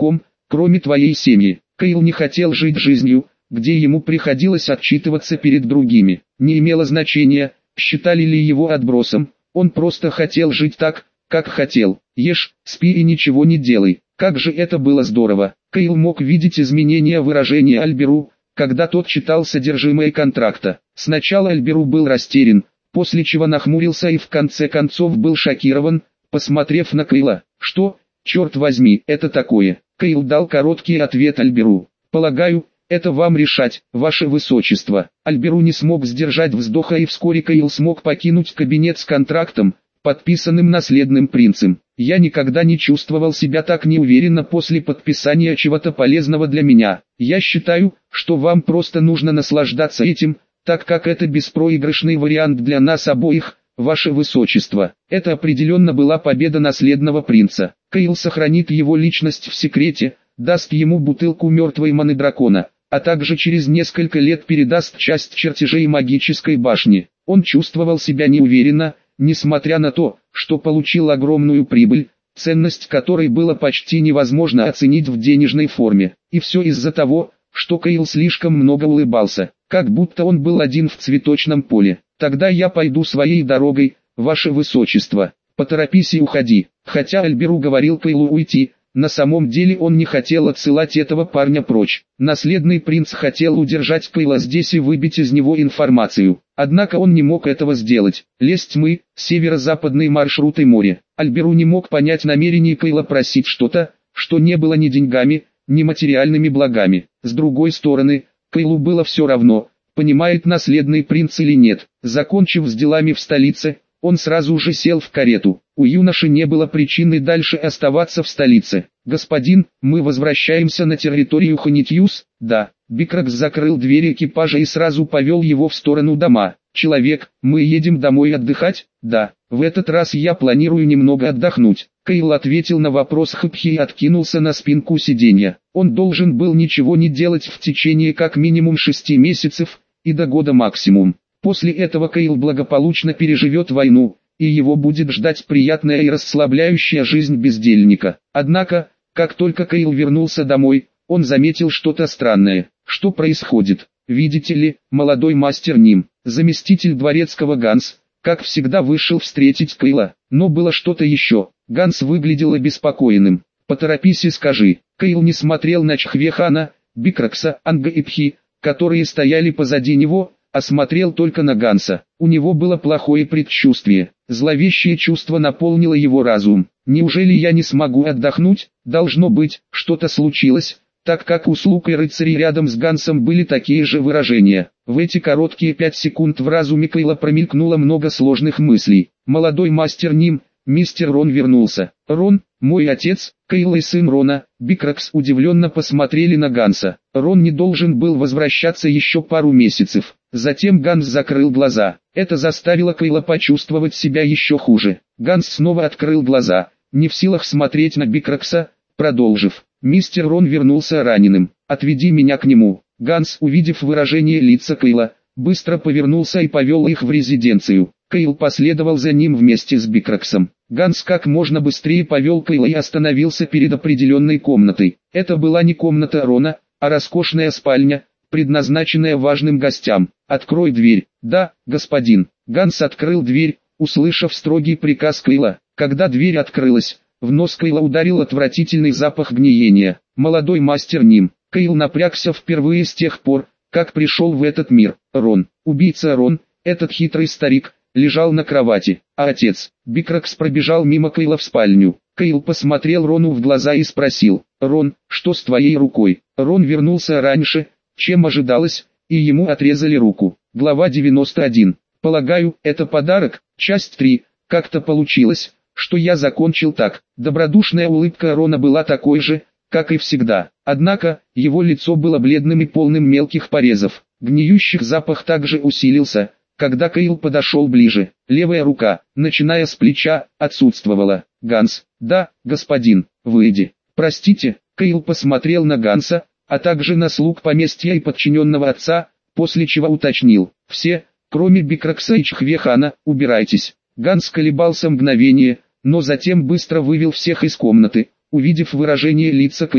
кроме твоей семьи. Кайл не хотел жить жизнью, где ему приходилось отчитываться перед другими. Не имело значения, считали ли его отбросом, он просто хотел жить так, как хотел. Ешь, спи и ничего не делай. Как же это было здорово. Кайл мог видеть изменения выражения Альберу, когда тот читал содержимое контракта. Сначала Альберу был растерян, после чего нахмурился и в конце концов был шокирован, посмотрев на Кайла. «Что, черт возьми, это такое?» Кайл дал короткий ответ Альберу. «Полагаю, это вам решать, ваше высочество». Альберу не смог сдержать вздоха, и вскоре Кайл смог покинуть кабинет с контрактом, подписанным наследным принцем. «Я никогда не чувствовал себя так неуверенно после подписания чего-то полезного для меня. Я считаю, что вам просто нужно наслаждаться этим, так как это беспроигрышный вариант для нас обоих, ваше высочество». Это определенно была победа наследного принца. Кайл сохранит его личность в секрете, даст ему бутылку мертвой маны дракона, а также через несколько лет передаст часть чертежей магической башни. Он чувствовал себя неуверенно, несмотря на то, что получил огромную прибыль, ценность которой было почти невозможно оценить в денежной форме. И все из-за того, что Кайл слишком много улыбался, как будто он был один в цветочном поле. «Тогда я пойду своей дорогой, ваше высочество, поторопись и уходи». Хотя Альберу говорил Кайлу уйти, на самом деле он не хотел отсылать этого парня прочь. Наследный принц хотел удержать Кайла здесь и выбить из него информацию. Однако он не мог этого сделать. Лезть мы, северо-западные маршруты моря. Альберу не мог понять намерений Кайла просить что-то, что не было ни деньгами, ни материальными благами. С другой стороны, Кайлу было все равно, понимает наследный принц или нет. Закончив с делами в столице, он сразу же сел в карету. У юноши не было причины дальше оставаться в столице. «Господин, мы возвращаемся на территорию Хонитьюс?» «Да». Бикракс закрыл двери экипажа и сразу повел его в сторону дома. «Человек, мы едем домой отдыхать?» «Да». «В этот раз я планирую немного отдохнуть». Кайл ответил на вопрос Хапхи и откинулся на спинку сиденья. Он должен был ничего не делать в течение как минимум шести месяцев, и до года максимум. После этого Кайл благополучно переживет войну, и его будет ждать приятная и расслабляющая жизнь бездельника. Однако, как только Кайл вернулся домой, он заметил что-то странное. Что происходит? Видите ли, молодой мастер Ним, заместитель дворецкого Ганс, как всегда вышел встретить Кайла. Но было что-то еще. Ганс выглядел обеспокоенным. «Поторопись и скажи». Кайл не смотрел на Чхвехана, Бикракса, Анга и Пхи, которые стояли позади него, а смотрел только на Ганса. У него было плохое предчувствие. Зловещее чувство наполнило его разум. «Неужели я не смогу отдохнуть? Должно быть, что-то случилось», так как у слуг и рыцарей рядом с Гансом были такие же выражения. В эти короткие пять секунд в разуме Кайла промелькнуло много сложных мыслей. Молодой мастер Ним, мистер Рон вернулся. «Рон, мой отец?» Кайл и сын Рона, Бикракс удивленно посмотрели на Ганса. Рон не должен был возвращаться еще пару месяцев. Затем Ганс закрыл глаза. Это заставило Кайла почувствовать себя еще хуже. Ганс снова открыл глаза, не в силах смотреть на Бикракса, продолжив. «Мистер Рон вернулся раненым. Отведи меня к нему». Ганс, увидев выражение лица Кайла, быстро повернулся и повел их в резиденцию. Кайл последовал за ним вместе с Бикраксом. Ганс как можно быстрее повел Кайла и остановился перед определенной комнатой. Это была не комната Рона, а роскошная спальня, предназначенная важным гостям. «Открой дверь». «Да, господин». Ганс открыл дверь, услышав строгий приказ Кайла. Когда дверь открылась, в нос Кайла ударил отвратительный запах гниения. Молодой мастер Ним. Кайл напрягся впервые с тех пор, как пришел в этот мир. Рон, убийца Рон, этот хитрый старик, лежал на кровати, а отец, Бикракс, пробежал мимо Кайла в спальню. Кайл посмотрел Рону в глаза и спросил: «Рон, что с твоей рукой?» Рон вернулся раньше, чем ожидалось, и ему отрезали руку. Глава девяносто один. «Полагаю, это подарок?» Часть три. Как-то получилось, что я закончил так. Добродушная улыбка Рона была такой же, как и всегда. Однако, его лицо было бледным и полным мелких порезов. Гниющий запах также усилился, когда Кайл подошел ближе. Левая рука, начиная с плеча, отсутствовала. «Ганс». «Да, господин, выйди». «Простите». Кайл посмотрел на Ганса, а также на слуг поместья и подчиненного отца, после чего уточнил: «Все, кроме Бикракса и Чхвехана, убирайтесь». Ганс колебался мгновение, но затем быстро вывел всех из комнаты, увидев выражение лица Кайла.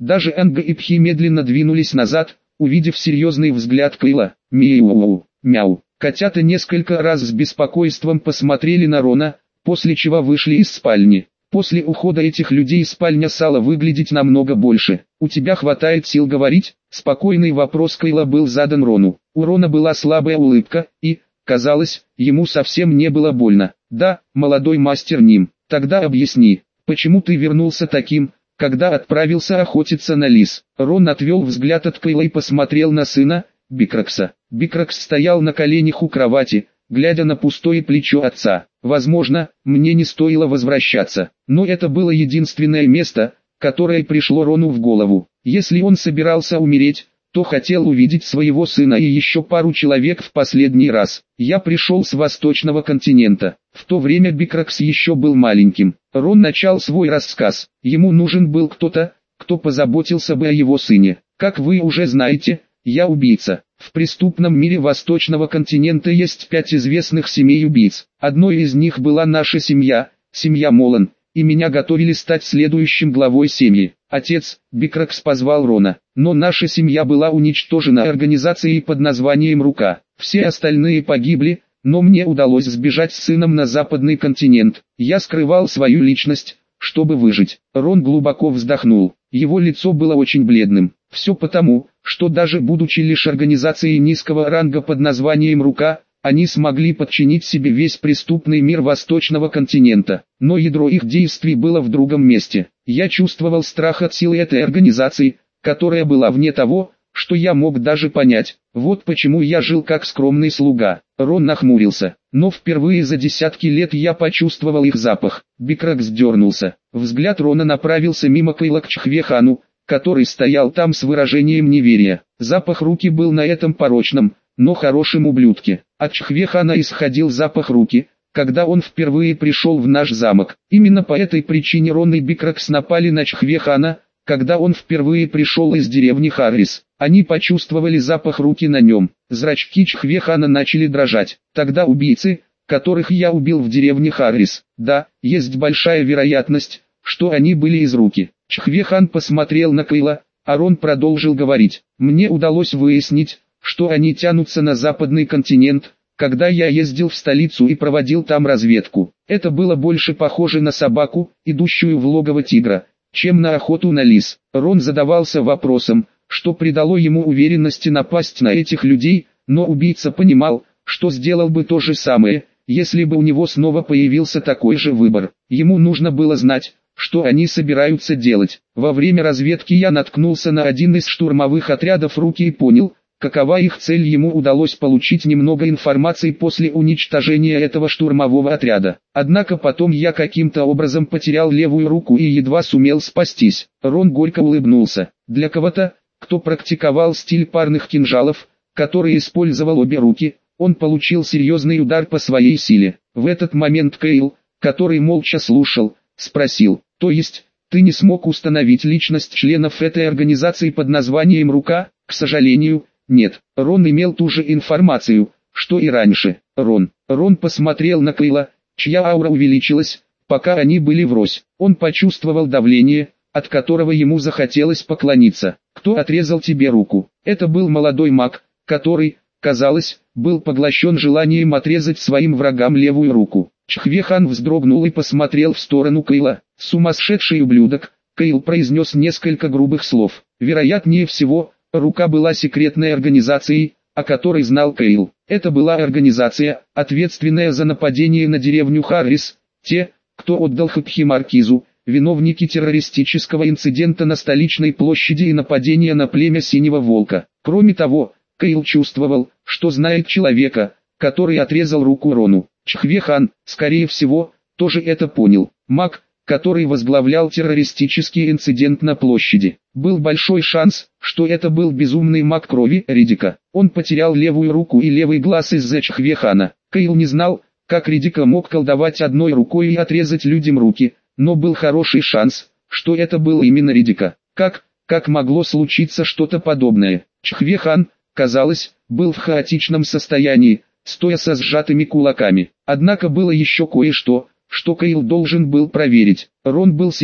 Даже Анга и Пхи медленно двинулись назад, увидев серьезный взгляд Кейла. Мяу, мяу. Котята несколько раз с беспокойством посмотрели на Рона, после чего вышли из спальни. После ухода этих людей спальня стала выглядеть намного больше. «У тебя хватает сил говорить?» Спокойный вопрос Кейла был задан Рону. У Рона была слабая улыбка, и, казалось, ему совсем не было больно. «Да, молодой мастер Ним, тогда объясни, почему ты вернулся таким, когда отправился охотиться на лис?» Рон отвел взгляд от Кейла и посмотрел на сына, Бикракса. Бикракс стоял на коленях у кровати, глядя на пустое плечо отца. «Возможно, мне не стоило возвращаться, но это было единственное место, которое пришло Рону в голову. Если он собирался умереть, то хотел увидеть своего сына и еще пару человек в последний раз. Я пришел с восточного континента. В то время Бикракс еще был маленьким». Рон начал свой рассказ. Ему нужен был кто-то, кто позаботился бы о его сыне. «Как вы уже знаете, я убийца. В преступном мире восточного континента есть пять известных семей убийц. Одной из них была наша семья, семья Молан, и меня готовили стать следующим главой семьи. Отец, Бикракс, позвал Рона, но наша семья была уничтожена организацией под названием Рука. Все остальные погибли, но мне удалось сбежать с сыном на западный континент. Я скрывал свою личность, чтобы выжить». Рон глубоко вздохнул. Его лицо было очень бледным. Все потому, что даже будучи лишь организацией низкого ранга под названием «Рука», они смогли подчинить себе весь преступный мир восточного континента. Но ядро их действий было в другом месте. Я чувствовал страх от силы этой организации, которая была вне того, что я мог даже понять. Вот почему я жил как скромный слуга. Рон нахмурился. Но впервые за десятки лет я почувствовал их запах. Бикракс дернулся. Взгляд Рона направился мимо Кейла к Чхвехану, который стоял там с выражением неверия. Запах руки был на этом порочном, но хорошем ублюдке. От Чхвехана исходил запах руки, когда он впервые пришел в наш замок. Именно по этой причине Рон и Бикракс напали на Чхвехана, когда он впервые пришел из деревни Харрис. Они почувствовали запах руки на нем. Зрачки Чхвехана начали дрожать. Тогда убийцы, которых я убил в деревне Харрис, да, есть большая вероятность, что они были из руки. Чхвехан посмотрел на Кейла, а Рон продолжил говорить. Мне удалось выяснить, что они тянутся на западный континент, когда я ездил в столицу и проводил там разведку. Это было больше похоже на собаку, идущую в логово тигра, чем на охоту на лис. Рон задавался вопросом, что придало ему уверенности напасть на этих людей, но убийца понимал, что сделал бы то же самое, если бы у него снова появился такой же выбор. Ему нужно было знать, что они собираются делать. Во время разведки я наткнулся на один из штурмовых отрядов Руки и понял, какова их цель. Ему удалось получить немного информации после уничтожения этого штурмового отряда. Однако потом я каким-то образом потерял левую руку и едва сумел спастись. Рон горько улыбнулся. Для кого-то, кто практиковал стиль парных кинжалов, который использовал обе руки, он получил серьезный удар по своей силе. В этот момент Кейл, который молча слушал, спросил: «То есть, ты не смог установить личность членов этой организации под названием «Рука»?» «К сожалению, нет». Рон имел ту же информацию, что и раньше. Рон. Рон посмотрел на Кейла, чья аура увеличилась, пока они были врозь. Он почувствовал давление, от которого ему захотелось поклониться. «Кто отрезал тебе руку?» Это был молодой маг, который, казалось, был поглощен желанием отрезать своим врагам левую руку. Чхвехан вздрогнул и посмотрел в сторону Кейла. «Сумасшедший ублюдок», Кейл произнес несколько грубых слов. Вероятнее всего, Рука была секретной организацией, о которой знал Кейл. Это была организация, ответственная за нападение на деревню Харрис, те, кто отдал Хапхи Маркизу, виновники террористического инцидента на столичной площади и нападения на племя Синего Волка. Кроме того, Кейл чувствовал, что знает человека, который отрезал руку Рону. Чхвехан, скорее всего, тоже это понял. Маг, который возглавлял террористический инцидент на площади. Был большой шанс, что это был безумный маг крови Ридика. Он потерял левую руку и левый глаз из-за Чхвехана. Кейл не знал, как Ридика мог колдовать одной рукой и отрезать людям руки, но был хороший шанс, что это был именно Ридика. Как, как могло случиться что-то подобное? Чхвехан, казалось, был в хаотичном состоянии, стоя со сжатыми кулаками. Однако было еще кое-что, что Кейл должен был проверить. Рон был силен,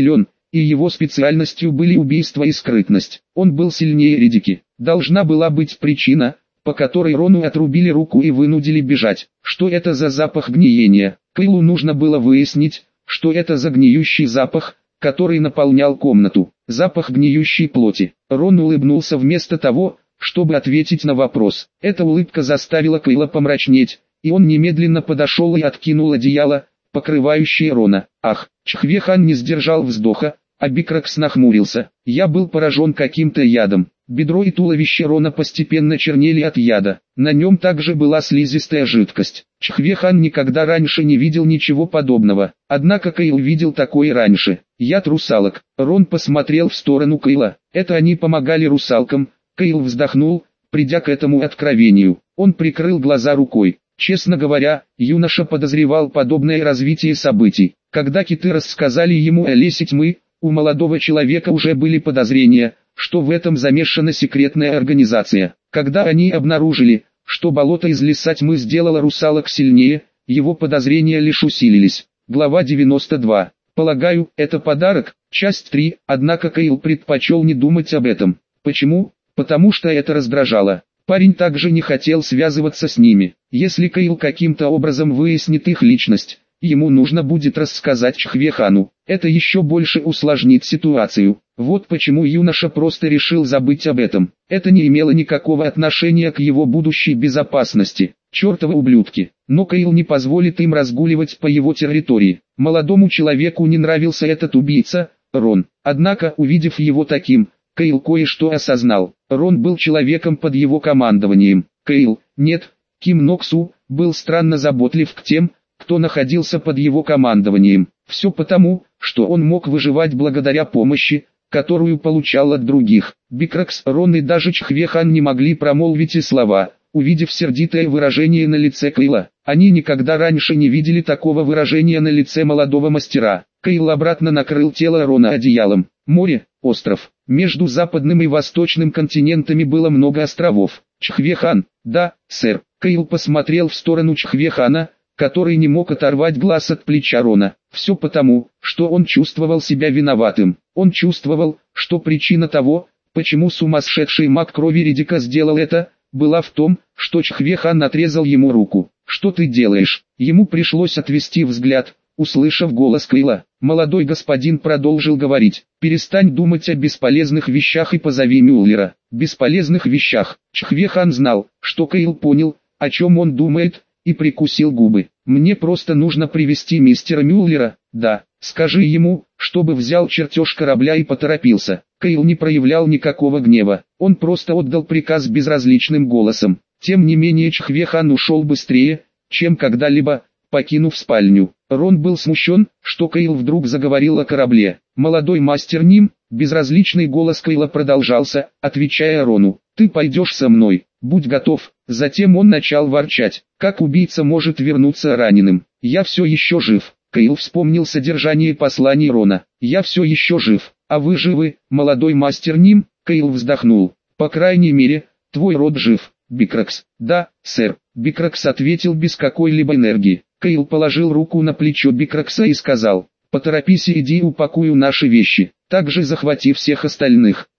и его специальностью были убийство и скрытность. Он был сильнее Ридики. Должна была быть причина, по которой Рону отрубили руку и вынудили бежать. Что это за запах гниения? Кейлу нужно было выяснить, что это за гниющий запах, который наполнял комнату. Запах гниющей плоти. Рон улыбнулся вместо того, чтобы ответить на вопрос. Эта улыбка заставила Кейла помрачнеть, и он немедленно подошел и откинул одеяло, покрывающее Рона. Ах, Чхве-хан не сдержал вздоха, а Бикракс нахмурился. Я был поражен каким-то ядом. Бедро и туловище Рона постепенно чернели от яда. На нем также была слизистая жидкость. Чхве-хан никогда раньше не видел ничего подобного. Однако Кейл видел такое раньше. Яд русалок. Рон посмотрел в сторону Кейла. Это они помогали русалкам. Кейл вздохнул, придя к этому откровению. Он прикрыл глаза рукой. Честно говоря, юноша подозревал подобное развитие событий. Когда киты рассказали ему о лесе тьмы, у молодого человека уже были подозрения, что в этом замешана секретная организация. Когда они обнаружили, что болото из леса тьмы сделало русалок сильнее, его подозрения лишь усилились. Глава девяносто два. Полагаю, это подарок, часть три, однако Кейл предпочел не думать об этом. Почему? Потому что это раздражало. Парень также не хотел связываться с ними. Если Кейл каким-то образом выяснит их личность, ему нужно будет рассказать Чхве-хану. Это еще больше усложнит ситуацию. Вот почему юноша просто решил забыть об этом. Это не имело никакого отношения к его будущей безопасности. Чертовы ублюдки. Но Кейл не позволит им разгуливать по его территории. Молодому человеку не нравился этот убийца, Рон. Однако, увидев его таким, Кейл кое-что осознал. Рон был человеком под его командованием. Кейл, нет, Ким Ноксу, был странно заботлив к тем, кто находился под его командованием. Все потому, что он мог выживать благодаря помощи, которую получал от других. Бикракс, Рон и даже Чхве-хан не могли промолвить и слова, увидев сердитое выражение на лице Кейла. Они никогда раньше не видели такого выражения на лице молодого мастера. Кейл обратно накрыл тело Рона одеялом. Море, остров. Между западным и восточным континентами было много островов. Чхве-хан, да, сэр. Кейл посмотрел в сторону Чхве-хана, который не мог оторвать глаз от плеча Рона. Все потому, что он чувствовал себя виноватым. Он чувствовал, что причина того, почему сумасшедший маг крови Ридика сделал это, была в том, что Чхве-хан отрезал ему руку. «Что ты делаешь?» Ему пришлось отвести взгляд, услышав голос Кейла. Молодой господин продолжил говорить. «Перестань думать о бесполезных вещах и позови Мюллера». «Бесполезных вещах». Чхве-хан знал, что Кейл понял, о чем он думает, и прикусил губы. «Мне просто нужно привести мистера Мюллера, да, скажи ему, чтобы взял чертеж корабля и поторопился». Кейл не проявлял никакого гнева, он просто отдал приказ безразличным голосом. Тем не менее Чхве-хан ушел быстрее, чем когда-либо, покинув спальню. Рон был смущен, что Кейл вдруг заговорил о корабле. «Молодой мастер Ним», безразличный голос Кейла продолжался, отвечая Рону, «ты пойдешь со мной, будь готов». Затем он начал ворчать, как убийца может вернуться раненым. «Я все еще жив». Кейл вспомнил содержание посланий Рона. «Я все еще жив, а вы живы, молодой мастер Ним?» Кейл вздохнул. «По крайней мере, твой род жив, Бикракс». «Да, сэр», Бикракс ответил без какой-либо энергии. Кейл положил руку на плечо Бикракса и сказал, «Поторопись и иди упакую наши вещи, также захвати всех остальных».